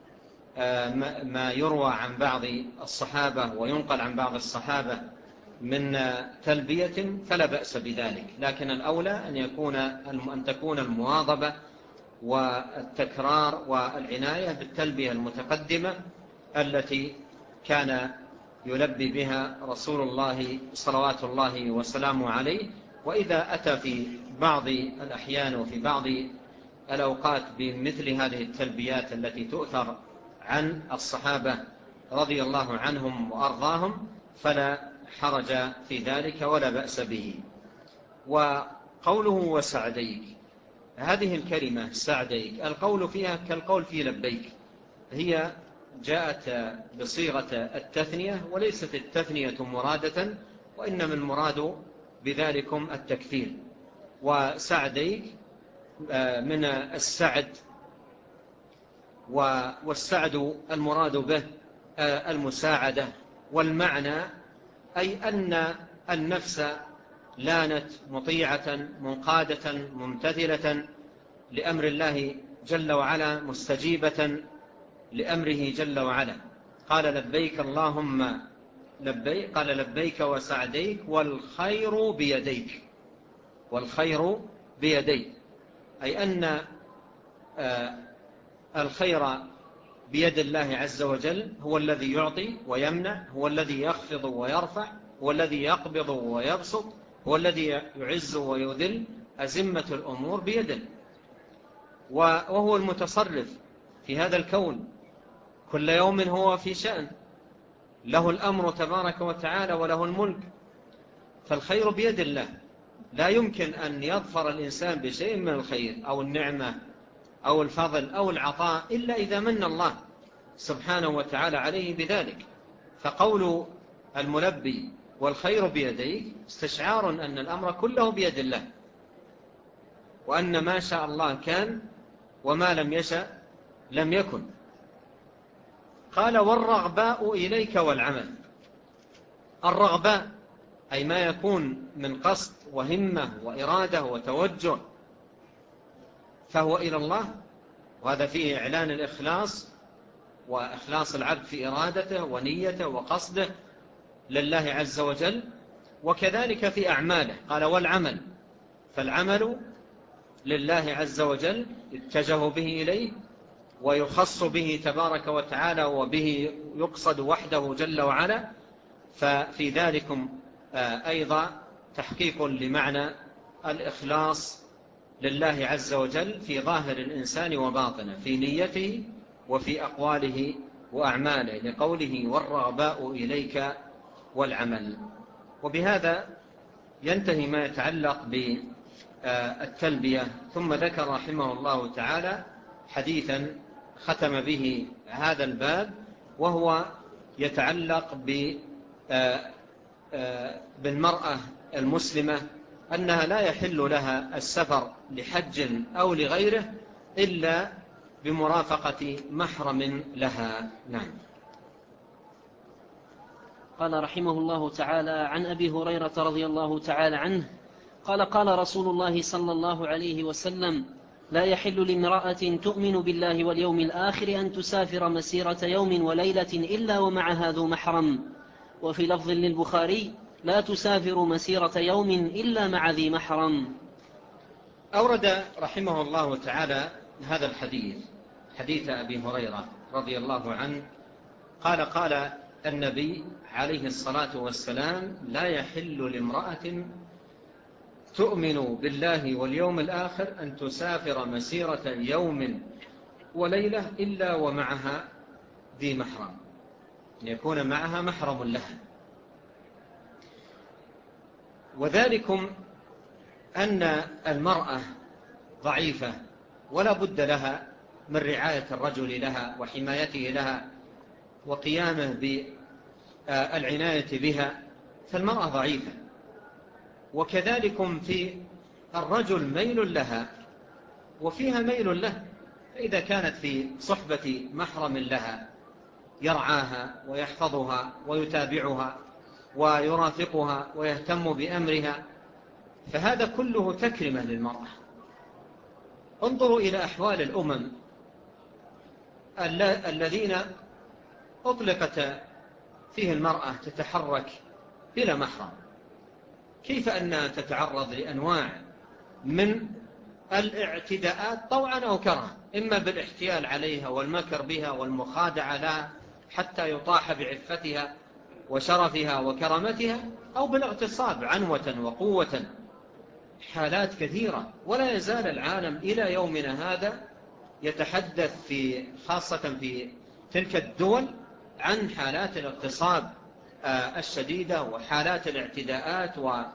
ما يروى عن بعض الصحابة وينقل عن بعض الصحابة من تلبية فلا بأس بذلك، لكن الأولى أن تكون المواظبة والتكرار والعناية بالتلبية المتقدمة التي كان يلبي بها رسول الله صلوات الله وسلامه عليه. وإذا أتى في بعض الأحيان وفي بعض الأوقات بمثل هذه التلبيات التي تؤثر عن الصحابة رضي الله عنهم وأرضاهم، فلا حرج في ذلك ولا بأس به. وقوله وسعديك، هذه الكلمة سعديك القول فيها كالقول في لبيك، هي جاءت بصيغة التثنية، وليست التثنية مرادة، وإنما المراد بذلكم التكثير. وسعديك من السعد، والسعد المراد به المساعدة، والمعنى أي أن النفس لانت مطيعة منقادة ممتثلة لأمر الله جل وعلا، مستجيبة لأمره جل وعلا. قال لبيك اللهم لبيك، قال لبيك وسعديك والخير بيديك، والخير بيديك، أي أن الخير بيد الله عز وجل، هو الذي يعطي ويمنع، هو الذي يخفض ويرفع، هو الذي يقبض ويبسط، هو الذي يعز ويذل، أزمة الأمور بيده، وهو المتصرف في هذا الكون، كل يوم هو في شأن، له الأمر تبارك وتعالى وله الملك، فالخير بيد الله. لا يمكن أن يظفر الإنسان بشيء من الخير أو النعمة أو الفضل أو العطاء إلا إذا من الله سبحانه وتعالى عليه بذلك. فقول الملبي والخير بيديك استشعار أن الأمر كله بيد الله، وأن ما شاء الله كان وما لم يشأ لم يكن. قال والرغباء إليك والعمل. الرغباء أي ما يكون من قصد وهمة وإرادة وتوجه فهو إلى الله، وهذا فيه إعلان الإخلاص وإخلاص العبد في إرادته ونيته وقصده لله عز وجل، وكذلك في أعماله. قال والعمل، فالعمل لله عز وجل يتجه به إليه ويخص به تبارك وتعالى، وبه يقصد وحده جل وعلا. ففي ذلكم أيضا تحقيق لمعنى الإخلاص لله عز وجل في ظاهر الإنسان وباطنه، في نيته وفي أقواله وأعماله، لقوله والرغباء إليك والعمل. وبهذا ينتهي ما يتعلق بالتلبية. ثم ذكر رحمه الله تعالى حديثا ختم به هذا الباب، وهو يتعلق بالمرأة المسلمة، أنها لا يحل لها السفر لحج أو لغيره إلا بمرافقة محرم لها. نعم.
قال رحمه الله تعالى عن أبي هريرة رضي الله تعالى عنه قال قال رسول الله صلى الله عليه وسلم: لا يحل لامرأة تؤمن بالله واليوم الآخر أن تسافر مسيرة يوم وليلة إلا ومعها ذو محرم. وفي لفظ للبخاري: لا تسافر مسيرة يوم إلا مع ذي محرم.
أورد رحمه الله تعالى هذا الحديث، حديث أبي هريرة رضي الله عنه قال قال النبي عليه الصلاة والسلام: لا يحل لامرأة تؤمن بالله واليوم الآخر أن تسافر مسيرة يوم وليلة إلا ومعها ذي محرم، يكون معها محرم لها. وذلكم أن المرأة ضعيفة ولا بد لها من رعاية الرجل لها وحمايته لها وقيامه بالعناية بها، فالمرأة ضعيفة. وكذلكم في الرجل ميل لها وفيها ميل له، فإذا كانت في صحبة محرم لها يرعاها ويحفظها ويتابعها ويرافقها ويهتم بأمرها، فهذا كله تكرمة للمرأة. انظروا إلى أحوال الأمم الذين أطلقت فيه المرأة تتحرك بلا محرم، كيف أنها تتعرض لأنواع من الاعتداءات طوعا أو كرها، إما بالاحتيال عليها والمكر بها والمخادعة لها حتى يطاح بعفتها وشرفها وكرامتها، أو بالاغتصاب عنوة وقوة. حالات كثيرة، ولا يزال العالم إلى يومنا هذا يتحدث خاصة في تلك الدول عن حالات الاغتصاب الشديدة وحالات الاعتداءات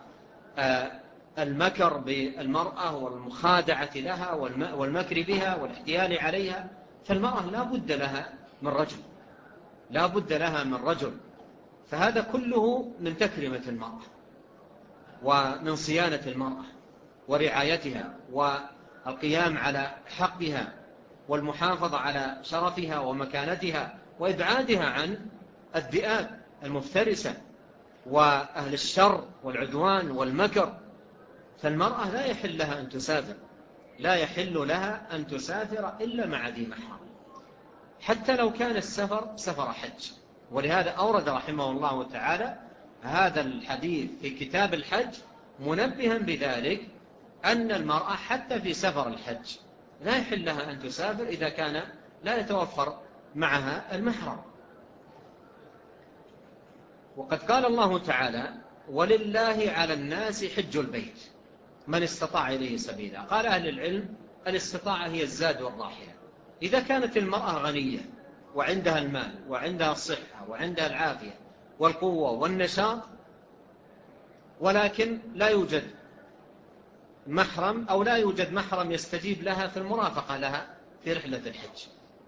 والمكر بالمرأة والمخادعة لها والمكر بها والاحتيال عليها. فالمرأة لا بد لها من رجل، لا بد لها من رجل. فهذا كله من تكريمة المرأة ومن صيانة المرأة ورعايتها والقيام على حقها والمحافظة على شرفها ومكانتها وإبعادها عن الذئاب المفترسة وأهل الشر والعدوان والمكر. فالمرأة لا يحل لها أن تسافر، لا يحل لها أن تسافر إلا مع ذي محرم، حتى لو كان السفر سفر حج. ولهذا أورد رحمه الله تعالى هذا الحديث في كتاب الحج منبها بذلك أن المرأة حتى في سفر الحج لا يحل لها أن تسافر إذا كان لا يتوفر معها المحرم. وقد قال الله تعالى: ولله على الناس حج البيت من استطاع إليه سبيلا. قال أهل العلم: الاستطاعة هي الزاد والراحلة. إذا كانت المرأة غنية وعندها المال وعندها الصحة وعندها العافية والقوة والنشاط، ولكن لا يوجد محرم أو لا يوجد محرم يستجيب لها في المرافقة لها في رحلة الحج،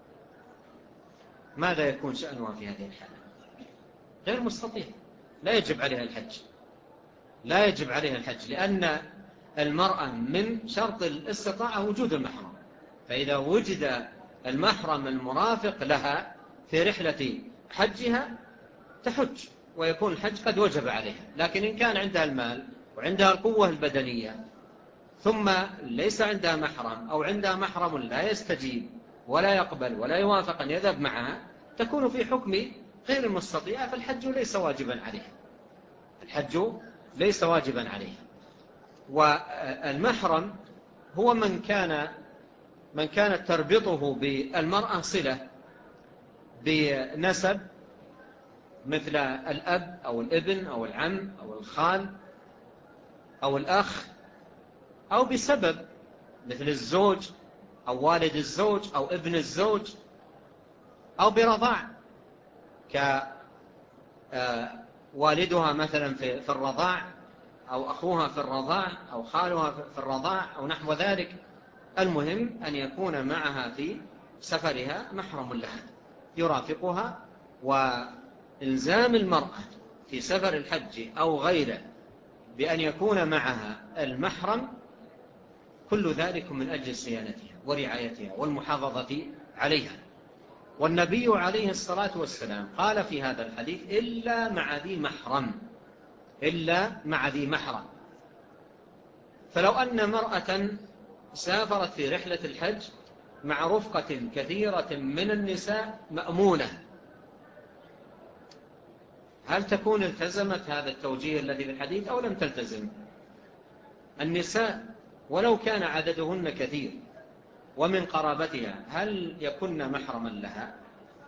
ماذا يكون شأنها في هذه الحالة؟ غير مستطيع، لا يجب عليها الحج، لا يجب عليها الحج، لأن المرأة من شرط الاستطاعة وجود المحرم. فإذا وجد المحرم المرافق لها في رحلة حجها تحج ويكون الحج قد وجب عليها. لكن إن كان عندها المال وعندها القوة البدنية ثم ليس عندها محرم أو عندها محرم لا يستجيب ولا يقبل ولا يوافق أن يذهب معها، تكون في حكم غير المستطيع، فالحج ليس واجبا عليها، الحج ليس واجبا عليها. والمحرم هو من كانت تربطه بالمرأة صلة بنسب، مثل الأب أو الابن أو العم أو الخال أو الأخ، أو بسبب مثل الزوج أو والد الزوج أو ابن الزوج، أو برضاع كوالدها مثلا في الرضاع أو أخوها في الرضاع أو خالها في الرضاع أو نحو ذلك. المهم أن يكون معها في سفرها محرم لها يرافقها. وإلزام المرأة في سفر الحج أو غيره بأن يكون معها المحرم كل ذلك من أجل صيانتها ورعايتها والمحافظة عليها. والنبي عليه الصلاة والسلام قال في هذا الحديث: إلا مع ذي محرم، إلا مع ذي محرم. فلو أن مرأة سافرت في رحلة الحج مع رفقة كثيرة من النساء مأمونة، هل تكون التزمت هذا التوجيه الذي في الحديث أو لم تلتزم؟ النساء ولو كان عددهن كثير ومن قرابتها هل يكن محرما لها؟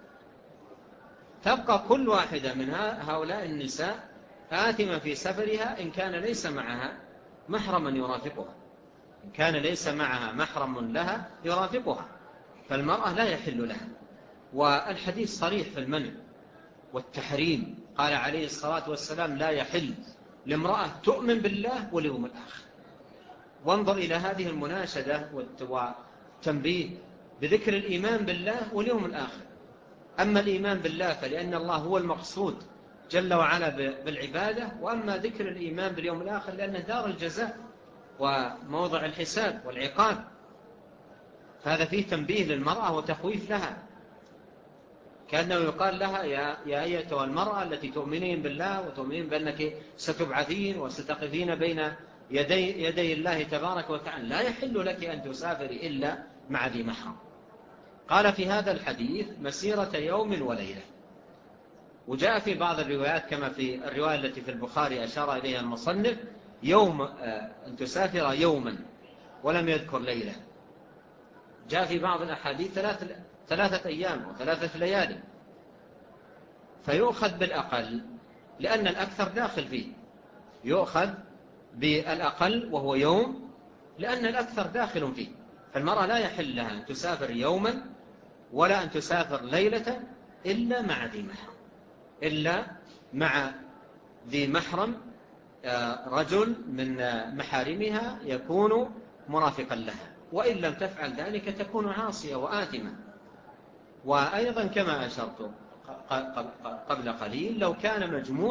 تبقى كل واحدة من هؤلاء النساء آثمة في سفرها إن كان ليس معها محرما يرافقها، إن كان ليس معها محرم لها يرافقها، فالمرأة لا يحل لها. والحديث صريح في المنع والتحريم، قال عليه الصلاة والسلام: لا يحل لامرأة تؤمن بالله واليوم الآخر. وانظر إلى هذه المناشدة والتنبيه بذكر الإيمان بالله واليوم الآخر. أما الإيمان بالله فلأن الله هو المقصود جل وعلا بالعبادة، وأما ذكر الإيمان باليوم الآخر لأنه دار الجزاء وموضع الحساب والعقاب. فهذا فيه تنبيه للمرأة وتخويف لها، كأنه يقال لها: يا أيتها المرأة التي تؤمنين بالله وتؤمنين بأنك ستبعثين وستقفين بين يدي الله تبارك وتعالى، لا يحل لك أن تسافري إلا مع ذي محرم. قال في هذا الحديث: مسيرة يوم وليلة. وجاء في بعض الروايات كما في الرواية التي في البخاري أشار إليها المصنف أن تسافر يوما ولم يذكر ليلة. جاء في بعض الأحاديث 3 أيام و3 ليالي، فيؤخذ بالأقل لأن الأكثر داخل فيه، يؤخذ بالأقل وهو يوم لأن الأكثر داخل فيه. فالمرأة لا يحل لها أن تسافر يوما ولا أن تسافر ليلة إلا مع ذي محرم، إلا مع ذي محرم، رجل من محارمها يكون مرافقا لها، وإن لم تفعل ذلك تكون عاصية وآثمة. وأيضا كما أشرت قبل قليل، لو كان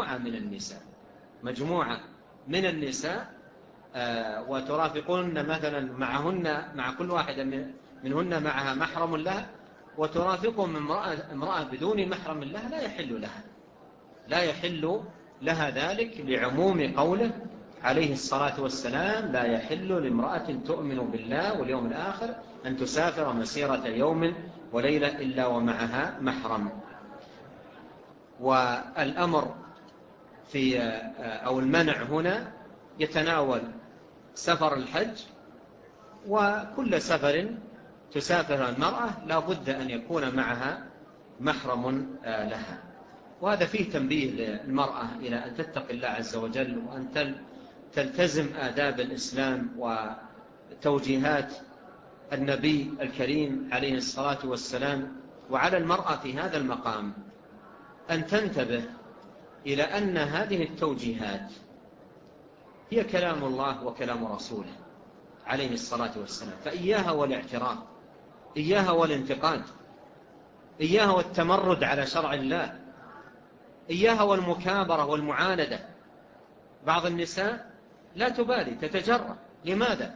مجموعة من النساء وترافقون مثلا مع كل واحدة منهن معها محرم لها، وترافقهم امرأة بدون محرم لها، لا يحل لها ذلك، لعموم قوله عليه الصلاة والسلام: لا يحل لامرأة تؤمن بالله واليوم الآخر أن تسافر مسيرة يوم وليلة إلا ومعها محرم. والأمر أو المنع هنا يتناول سفر الحج، وكل سفر تسافر المرأة لا بد أن يكون معها محرم لها. وهذا فيه تنبيه للمرأة إلى أن تتقي الله عز وجل، وأن تلتزم آداب الإسلام وتوجيهات النبي الكريم عليه الصلاة والسلام. وعلى المرأة في هذا المقام أن تنتبه إلى أن هذه التوجيهات هي كلام الله وكلام رسوله عليه الصلاة والسلام، فإياها والاعتراض، إياها والانتقاد، إياها والتمرد على شرع الله، إياها والمكابرة والمعاندة. بعض النساء لا تبالي، تتجرأ. لماذا؟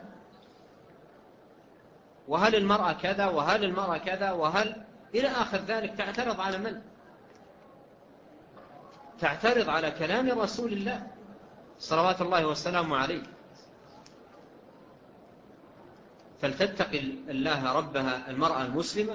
وهل المرأة كذا، وهل المرأة كذا، وهل إلى آخر ذلك. تعترض على من؟ تعترض على كلام رسول الله صلوات الله والسلام عليه. فلتتقي الله ربها المرأة المسلمة،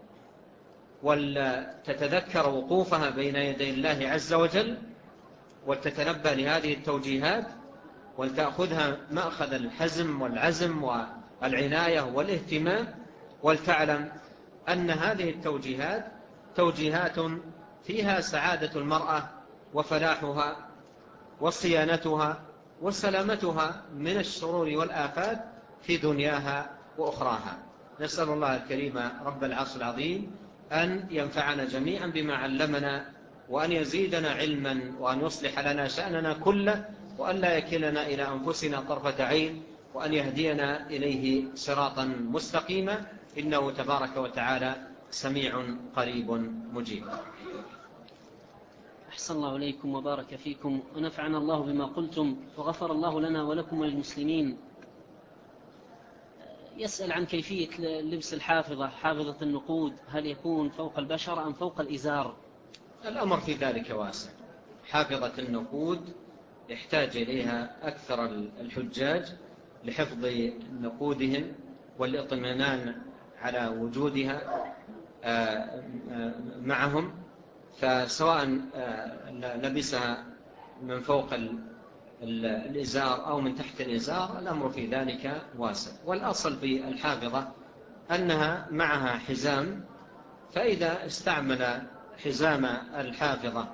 ولتتذكر وقوفها بين يدي الله عز وجل، ولتتنبه لهذه التوجيهات، ولتأخذها مأخذ الحزم والعزم والعناية والاهتمام، ولتعلم أن هذه التوجيهات توجيهات فيها سعادة المرأة وفلاحها وصيانتها وسلامتها من الشرور والآفات في دنياها وأخراها. نسأل الله الكريم رب العرش العظيم أن ينفعنا جميعا بما علمنا، وأن يزيدنا علما، وأن يصلح لنا شأننا كله، وأن لا يكلنا إلى أنفسنا طرفة عين، وأن يهدينا إليه صراطا مستقيما، إنه تبارك وتعالى سميع قريب مجيب.
أحسن الله إليكم وبارك فيكم، ونفعنا الله بما قلتم، وغفر الله لنا ولكم وللمسلمين. يسأل عن كيفية لبس الحافظة، حافظة النقود، هل يكون فوق البشرة أم فوق الإزار؟
الأمر في ذلك واسع. حافظة النقود يحتاج إليها أكثر الحجاج لحفظ نقودهم والاطمئنان على وجودها معهم، فسواء لبسها من فوق الإزار أو من تحت الإزار الأمر في ذلك واسع. والأصل في الحافظة أنها معها حزام، فإذا استعمل حزام الحافظة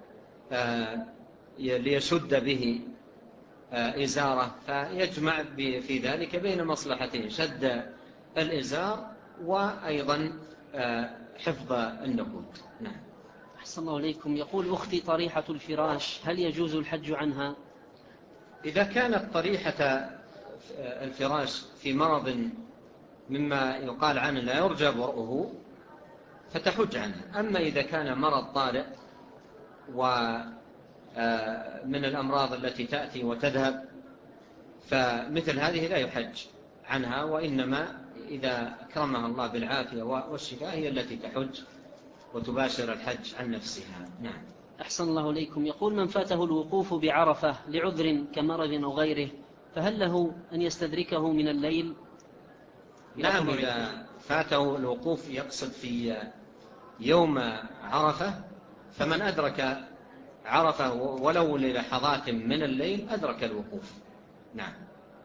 ليشد به إزارة فيجمع في ذلك بين مصلحتين: شد الإزار وأيضا حفظ النقود. نعم.
أحسن الله إليكم. يقول أختي طريحة الفراش، هل يجوز الحج عنها؟
إذا كانت طريحة الفراش في مرض مما يقال عنه لا يرجى برؤه فتحج عنها. أما إذا كان مرض طارئ ومن الأمراض التي تأتي وتذهب فمثل هذه لا يحج عنها، وإنما إذا أكرمها الله بالعافية والشفاء هي التي تحج وتباشر الحج عن نفسها. نعم.
أحسن الله إليكم. يقول من فاته الوقوف بعرفة لعذر كمرض أو غيره، فهل له أن يستدركه من الليل؟
نعم، إذا فاته الوقوف يقصد في يوم عرفة، فمن أدرك عرفة ولو للحظات من الليل أدرك الوقوف. نعم.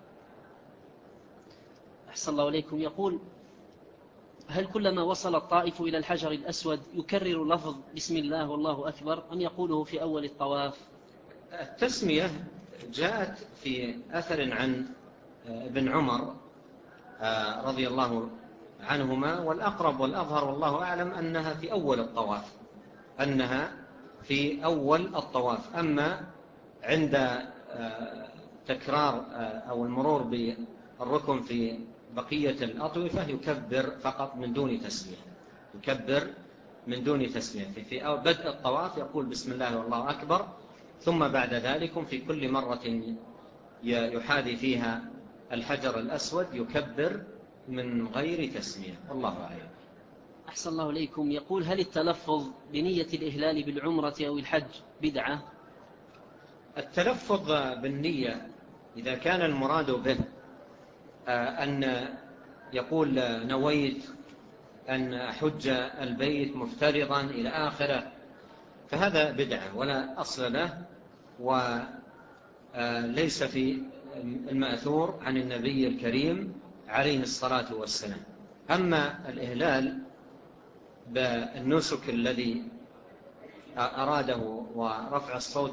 أحسن الله إليكم. يقول هل كلما وصل الطائف إلى الحجر الأسود يكرر لفظ بسم الله والله أكبر، أم يقوله في أول الطواف؟
التسمية جاءت في أثر عن ابن عمر رضي الله عنهما، والأقرب والأظهر والله أعلم أنها في أول الطواف، أنها في أول الطواف. أما عند تكرار أو المرور بالركن في بقية الأطوفة يكبر فقط من دون تسمية، يكبر من دون تسمية. في بدء الطواف يقول بسم الله والله أكبر، ثم بعد ذلك في كل مرة يحاذي فيها الحجر الأسود يكبر من غير تسمية. والله أعلم.
أحسن الله إليكم. يقول هل التلفظ بنية الإهلال بالعمرة أو الحج بدعة؟
التلفظ بالنية إذا كان المراد به أن يقول نويت أن أحج البيت مفترضا إلى آخره، فهذا بدعة ولا أصل له، وليس في المأثور عن النبي الكريم عليه الصلاة والسلام. أما الإهلال بالنسك الذي أراده ورفع الصوت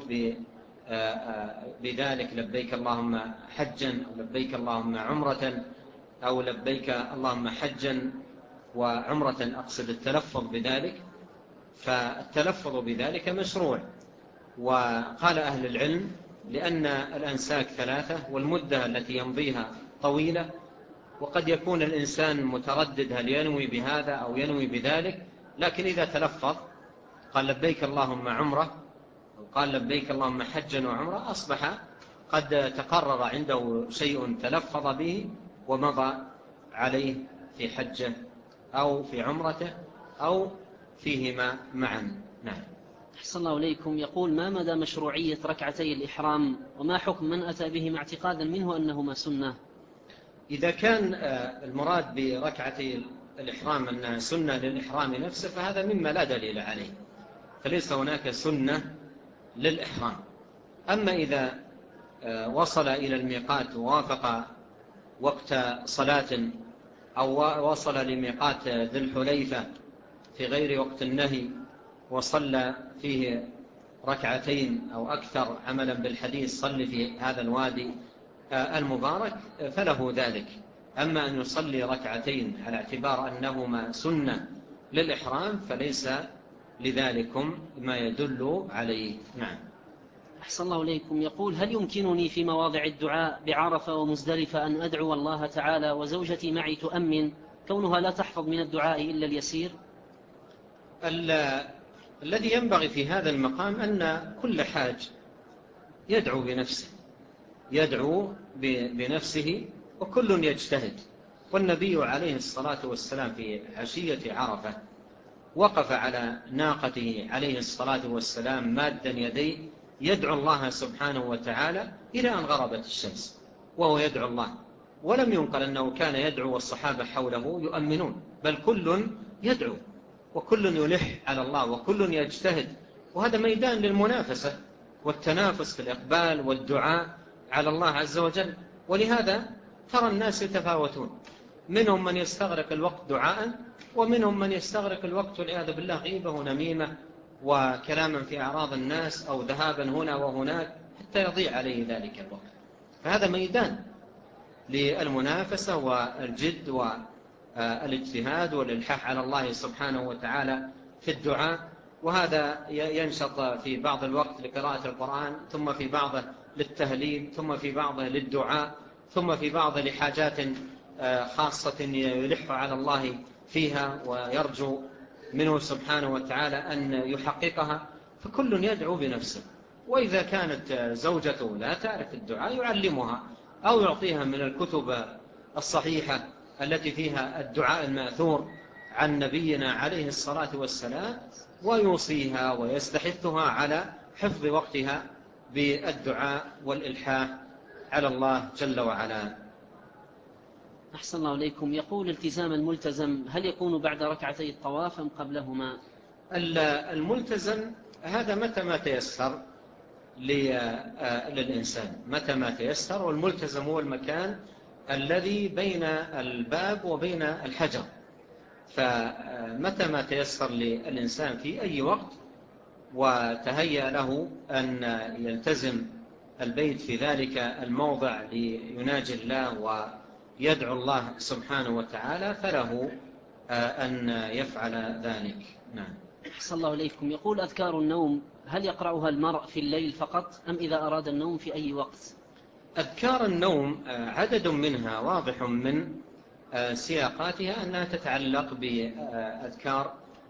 بذلك لبيك اللهم حجا أو لبيك اللهم عمرة أو لبيك اللهم حجا وعمرة، أقصد التلفظ بذلك، فالتلفظ بذلك مشروع. وقال أهل العلم لأن الأنساك 3 والمدة التي يمضيها طويلة، وقد يكون الإنسان متردد هل ينوي بهذا أو ينوي بذلك، لكن إذا تلفظ قال لبيك اللهم عمرة وقال لبيك اللهم حجا وعمرة أصبح قد تقرر عنده شيء تلفظ به ومضى عليه في حجه أو في عمرته أو فيهما معا. نعم.
أحسن الله إليكم. يقول ما مدى مشروعية ركعتي الإحرام، وما حكم من أتى بهما اعتقادا منه أنهما سنة؟
إذا كان المراد بركعتي الإحرام أنها سنة للإحرام نفسه فهذا مما لا دليل عليه، فليس هناك سنة للإحرام. أما إذا وصل إلى الميقات ووافق وقت صلاة أو وصل لميقات ذي الحليفة في غير وقت النهي وصلى فيه ركعتين أو أكثر عملا بالحديث صل في هذا الوادي المبارك فله ذلك. أما أن يصلي ركعتين على اعتبار أنهما سنة للإحرام فليس لذلكم ما يدل عليه. نعم.
أحسن الله إليكم. يقول هل يمكنني في مواضع الدعاء بعرفة ومزدلفة أن أدعو الله تعالى وزوجتي معي تؤمن كونها لا تحفظ من الدعاء إلا اليسير؟
الذي ينبغي في هذا المقام أن كل حاج يدعو بنفسه، يدعو بنفسه وكل يجتهد. والنبي عليه الصلاة والسلام في عشية عرفة وقف على ناقته عليه الصلاة والسلام مادا يديه يدعو الله سبحانه وتعالى إلى أن غربت الشمس وهو يدعو الله، ولم ينقل أنه كان يدعو والصحابة حوله يؤمنون، بل كل يدعو وكل يلح على الله وكل يجتهد. وهذا ميدان للمنافسة والتنافس في الإقبال والدعاء على الله عز وجل. ولهذا ترى الناس يتفاوتون، منهم من يستغرق الوقت دعاء، ومنهم من يستغرق الوقت والعياذ بالله غيبة ونميمة وكلاما في أعراض الناس أو ذهابا هنا وهناك حتى يضيع عليه ذلك الوقت. فهذا ميدان للمنافسة والجد والاجتهاد والإلحاح على الله سبحانه وتعالى في الدعاء. وهذا ينشط في بعض الوقت لقراءة القرآن، ثم في بعضه للتهليل، ثم في بعضه للدعاء، ثم في بعضه لحاجات خاصة يلح على الله فيها ويرجو منه سبحانه وتعالى أن يحققها، فكل يدعو بنفسه. وإذا كانت زوجته لا تعرف الدعاء يعلمها أو يعطيها من الكتب الصحيحة التي فيها الدعاء المأثور عن نبينا عليه الصلاة والسلام، ويوصيها ويستحثها على حفظ وقتها بالدعاء والإلحاح على الله جل وعلا.
أحسن الله إليكم. يقول التزام الملتزم هل يكون بعد ركعتي الطواف أم قبلهما؟
الملتزم هذا متى ما تيسر للإنسان، متى ما تيسر. والملتزم هو المكان الذي بين الباب وبين الحجر، فمتى ما تيسر للإنسان في أي وقت وتهيأ له أن يلتزم البيت في ذلك الموضع ليناجي الله ويدعو الله سبحانه وتعالى فله أن يفعل ذلك. نعم.
أحسن الله إليكم. يقول أذكار النوم هل يقرأها المرء في الليل فقط أم إذا أراد النوم في أي وقت؟
أذكار النوم عدد منها واضح من سياقاتها أنها تتعلق بأذكار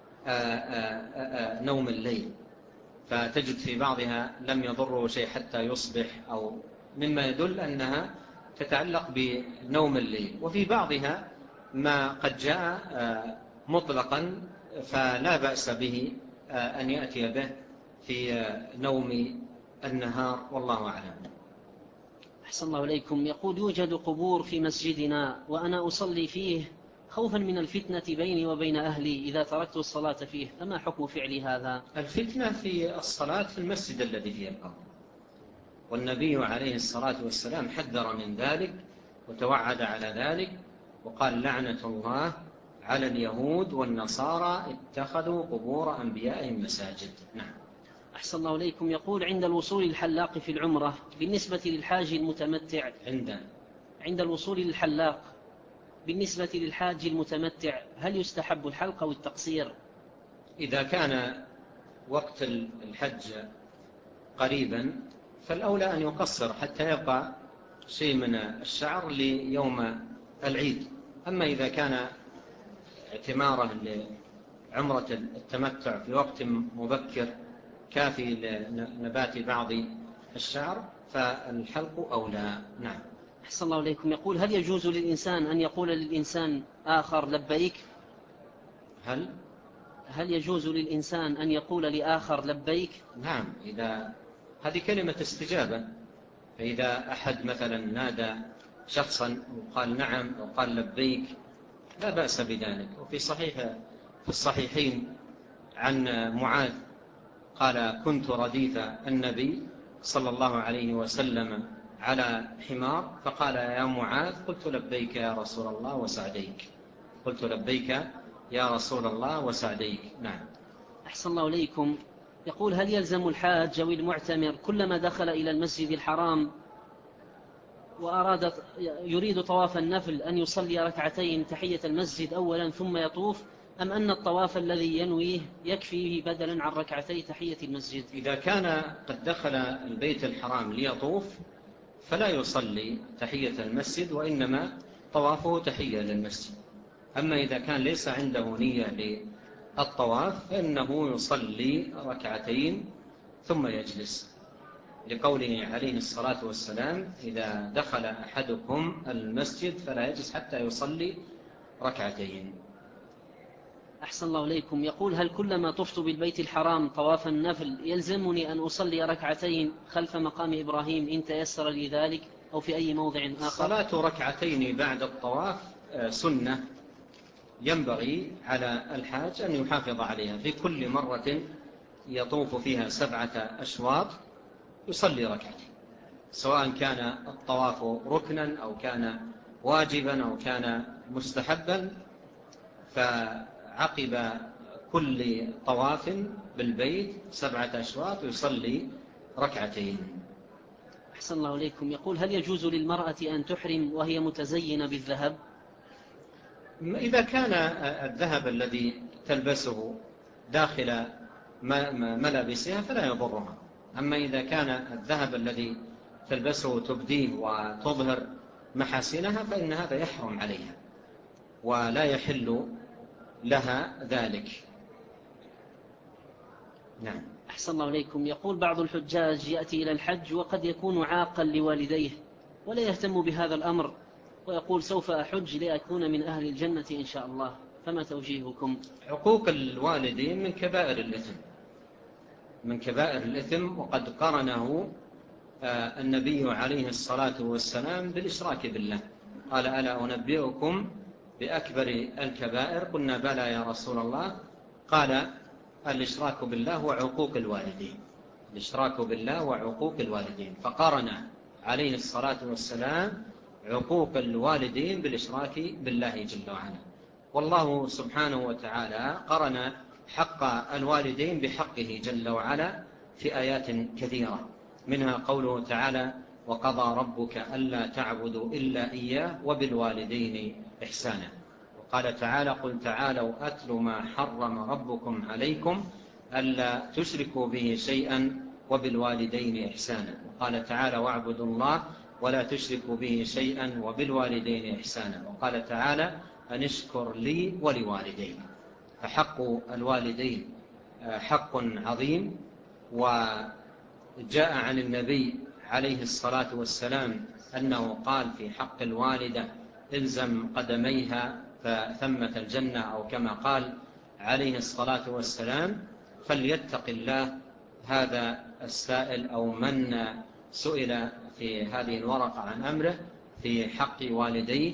نوم الليل، فتجد في بعضها لم يضره شيء حتى يصبح، أو مما يدل أنها تتعلق بنوم الليل، وفي بعضها ما قد جاء مطلقا فلا بأس به أن يأتي به في نوم النهار، والله أعلم.
أحسن الله إليكم. يقول يوجد قبور في مسجدنا وأنا أصلي فيه خوفا من الفتنة بيني وبين أهلي إذا تركت الصلاة فيه، فما حكم فعلي هذا؟
الفتنة في الصلاة في المسجد الذي فيه القبر، والنبي عليه الصلاة والسلام حذر من ذلك وتوعد على ذلك وقال لعنة الله على اليهود والنصارى اتخذوا قبور أنبيائهم مساجد. نعم.
أحسن الله إليكم. يقول عند الوصول للحلاق في العمرة بالنسبة للحاج المتمتع عند الوصول للحلاق بالنسبة للحاج المتمتع هل يستحب الحلق أو التقصير؟
إذا كان وقت الحج قريبا فالأولى أن يقصر حتى يبقى شيء من الشعر ليوم العيد. أما إذا كان اعتماره لعمرة التمتع في وقت مبكر كافي لنبات بعض الشعر فالحلق أولى. نعم.
أحسن الله إليكم. يقول هل يجوز للإنسان أن يقول للإنسان آخر لبيك؟ هل يجوز للإنسان أن يقول لآخر لبيك؟
نعم، إذا هذه كلمة استجابة، فإذا أحد مثلا نادى شخصا وقال نعم وقال لبيك لا بأس بذلك. وفي في الصحيحين عن معاذ قال كنت رديف النبي صلى الله عليه وسلم على حمار فقال يا معاذ قلت لبيك يا رسول الله وسعديك، قلت لبيك يا رسول الله وسعديك. نعم.
أحسن الله إليكم. يقول هل يلزم الحاج أو المعتمر كلما دخل إلى المسجد الحرام يريد طواف النفل أن يصلي ركعتين تحية المسجد أولا ثم يطوف، أم أن الطواف الذي ينويه يكفيه بدلا عن ركعتي تحية المسجد؟
إذا كان قد دخل البيت الحرام ليطوف فلا يصلي تحية المسجد، وإنما طوافه تحية للمسجد. أما إذا كان ليس عنده نية للطواف فإنه يصلي ركعتين ثم يجلس، لقوله عليه الصلاة والسلام إذا دخل أحدكم المسجد فلا يجلس حتى يصلي ركعتين.
أحسن الله إليكم. يقول هل كلما طفت بالبيت الحرام طواف النفل يلزمني أن أصلي ركعتين خلف مقام إبراهيم إن تيسر لي ذلك، أو في أي موضع آخر؟
صلاة ركعتين بعد الطواف سنة ينبغي على الحاج أن يحافظ عليها في كل مرة يطوف فيها 7 أشواط يصلي ركعتين، سواء كان الطواف ركنا أو كان واجبا أو كان مستحبا، فعقب كل طواف بالبيت 7 أشواط يصلي ركعتين.
أحسن الله إليكم. يقول هل يجوز للمرأة أن تحرم وهي متزينة بالذهب؟
إذا كان الذهب الذي تلبسه داخل ملابسها فلا يضرها. أما إذا كان الذهب الذي تلبسه تبديه وتظهر محاسنها فإن هذا يحرم عليها ولا يحل لها ذلك. نعم.
أحسن الله إليكم. يقول بعض الحجاج يأتي إلى الحج وقد يكون عاقا لوالديه ولا يهتم بهذا الأمر، ويقول سوف أحج لأكون من أهل الجنة إن شاء الله، فما توجيهكم؟
عقوق الوالدين من كبائر الإثم، من كبائر الإثم، وقد قرنه النبي عليه الصلاة والسلام بالإشراك بالله، قال ألا أنبئكم بأكبر الكبائر؟ قلنا بلى يا رسول الله، قال الإشراك بالله وعقوق الوالدين، الإشراك بالله وعقوق الوالدين، فقرن عليه الصلاة والسلام عقوق الوالدين بالإشراك بالله جل وعلا. والله سبحانه وتعالى قرن حق الوالدين بحقه جل وعلا في آيات كثيرة، منها قوله تعالى وقضى ربك ألا تعبدوا إلا إياه وبالوالدين إحسانا، قال تعالى: قل تعالوا أتل ما حرم ربكم عليكم ألا تشركوا به شيئا وبالوالدين إحسانا. وقال تعالى: واعبدوا الله ولا تشركوا به شيئا وبالوالدين إحسانا. وقال تعالى: أن اشكر لي ولوالديك. فحق الوالدين حق عظيم. وجاء عن النبي عليه الصلاة والسلام أنه قال في حق الوالدة: إلزم قدميها فثمة الجنة، أو كما قال عليه الصلاة والسلام. فليتق الله هذا السائل أو من سئل في هذه الورقة عن أمره في حق والديه،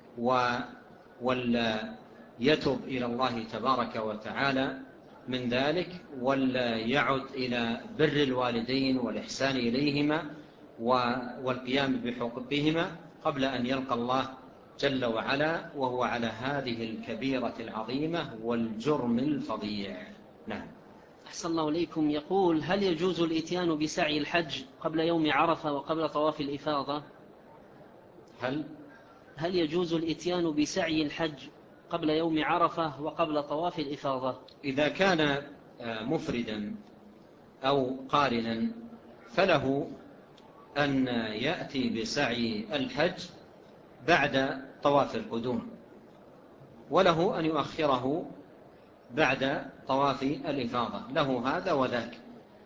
وليتب إلى الله تبارك وتعالى من ذلك، وليعد إلى بر الوالدين والإحسان إليهما والقيام بحقوقهما قبل أن يلقى الله جل وعلا وهو على هذه الكبيرة العظيمة والجرم الفظيع. نعم.
أحسن الله إليكم. يقول: هل يجوز الإتيان بسعي الحج قبل يوم عرفة وقبل طواف الإفاضة؟ هل يجوز الإتيان بسعي الحج قبل يوم عرفة وقبل طواف الإفاضة؟
إذا كان مفردا أو قارنا فله أن يأتي بسعي الحج بعد طواف القدوم، وله أن يؤخره بعد طواف الإفاضة، له هذا وذاك.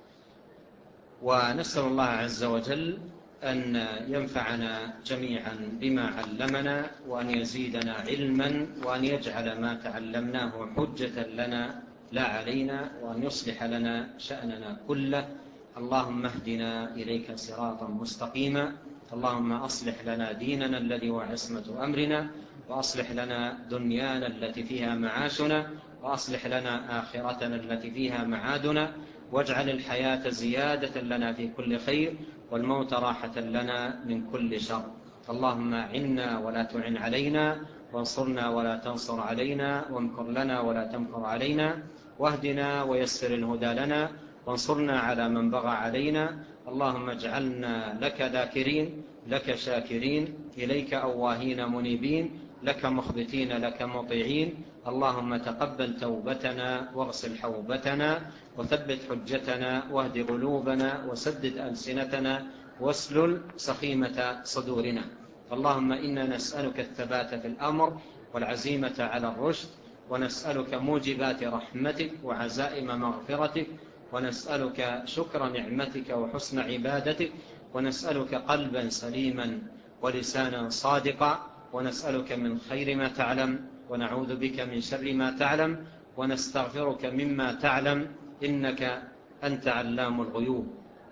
ونسأل الله عز وجل أن ينفعنا جميعا بما علمنا، وأن يزيدنا علما، وأن يجعل ما تعلمناه حجة لنا لا علينا، وأن يصلح لنا شأننا كله. اللهم اهدنا إليك صراطا مستقيما. اللهم أصلح لنا ديننا الذي هو عصمة أمرنا، وأصلح لنا دنيانا التي فيها معاشنا، وأصلح لنا آخرتنا التي فيها معادنا، واجعل الحياة زيادة لنا في كل خير، والموت راحة لنا من كل شر. اللهم أعنا ولا تعن علينا، وانصرنا ولا تنصر علينا، وامكر لنا ولا تمكر علينا، واهدنا ويسر الهدى لنا، وانصرنا على من بغى علينا. اللهم اجعلنا لك ذاكرين، لك شاكرين، إليك أواهين منيبين، لك مخبتين، لك مطيعين. اللهم تقبل توبتنا، واغسل حوبتنا، وثبت حجتنا، واهد قلوبنا، وسدد ألسنتنا، واسلل سخيمة صدورنا. اللهم إنا نسألك الثبات في الأمر والعزيمة على الرشد، ونسألك موجبات رحمتك وعزائم مغفرتك، ونسألك شكر نعمتك وحسن عبادتك، ونسألك قلبا سليما ولسانا صادقا، ونسألك من خير ما تعلم، ونعوذ بك من شر ما تعلم، ونستغفرك مما تعلم، إنك أنت علام الغيوب.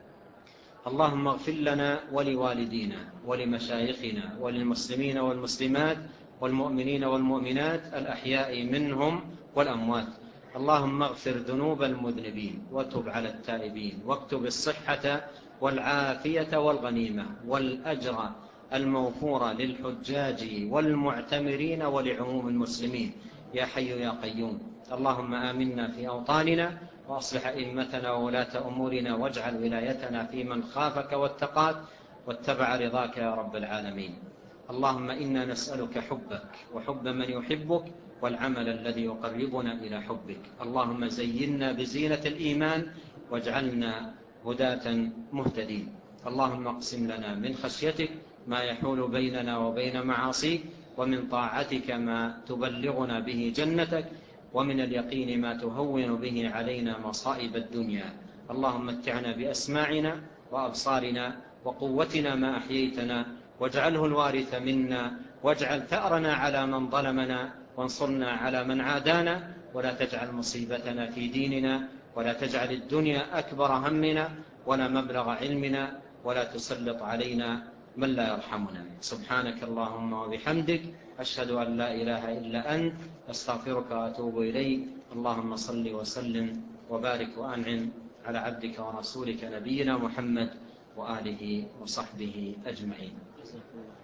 اللهم اغفر لنا ولوالدينا ولمشايخنا وللمسلمين والمسلمات والمؤمنين والمؤمنات الأحياء منهم والأموات. اللهم اغفر ذنوب المذنبين، وتب على التائبين، واكتب الصحة والعافية والغنيمة والأجر الموفور للحجاج والمعتمرين ولعموم المسلمين يا حي يا قيوم. اللهم آمنا في أوطاننا، وأصلح أئمتنا وولاة أمورنا، واجعل ولايتنا في من خافك واتقاك واتبع رضاك يا رب العالمين. اللهم إنا نسألك حبك وحب من يحبك والعمل الذي يقربنا إلى حبك. اللهم زينا بزينة الإيمان واجعلنا هداة مهتدين. اللهم اقسم لنا من خشيتك ما يحول بيننا وبين معاصيك، ومن طاعتك ما تبلغنا به جنتك، ومن اليقين ما تهون به علينا مصائب الدنيا. اللهم متعنا بأسماعنا وأبصارنا وقوتنا ما أحييتنا، واجعله الوارث منا، واجعل ثأرنا على من ظلمنا، وانصرنا على من عادانا، ولا تجعل مصيبتنا في ديننا، ولا تجعل الدنيا أكبر همنا ولا مبلغ علمنا، ولا تسلط علينا من لا يرحمنا. سبحانك اللهم وبحمدك، أشهد أن لا إله إلا أنت، أستغفرك وأتوب إليك. اللهم صل وسلم وبارك وأنعم على عبدك ورسولك نبينا محمد وآله وصحبه أجمعين.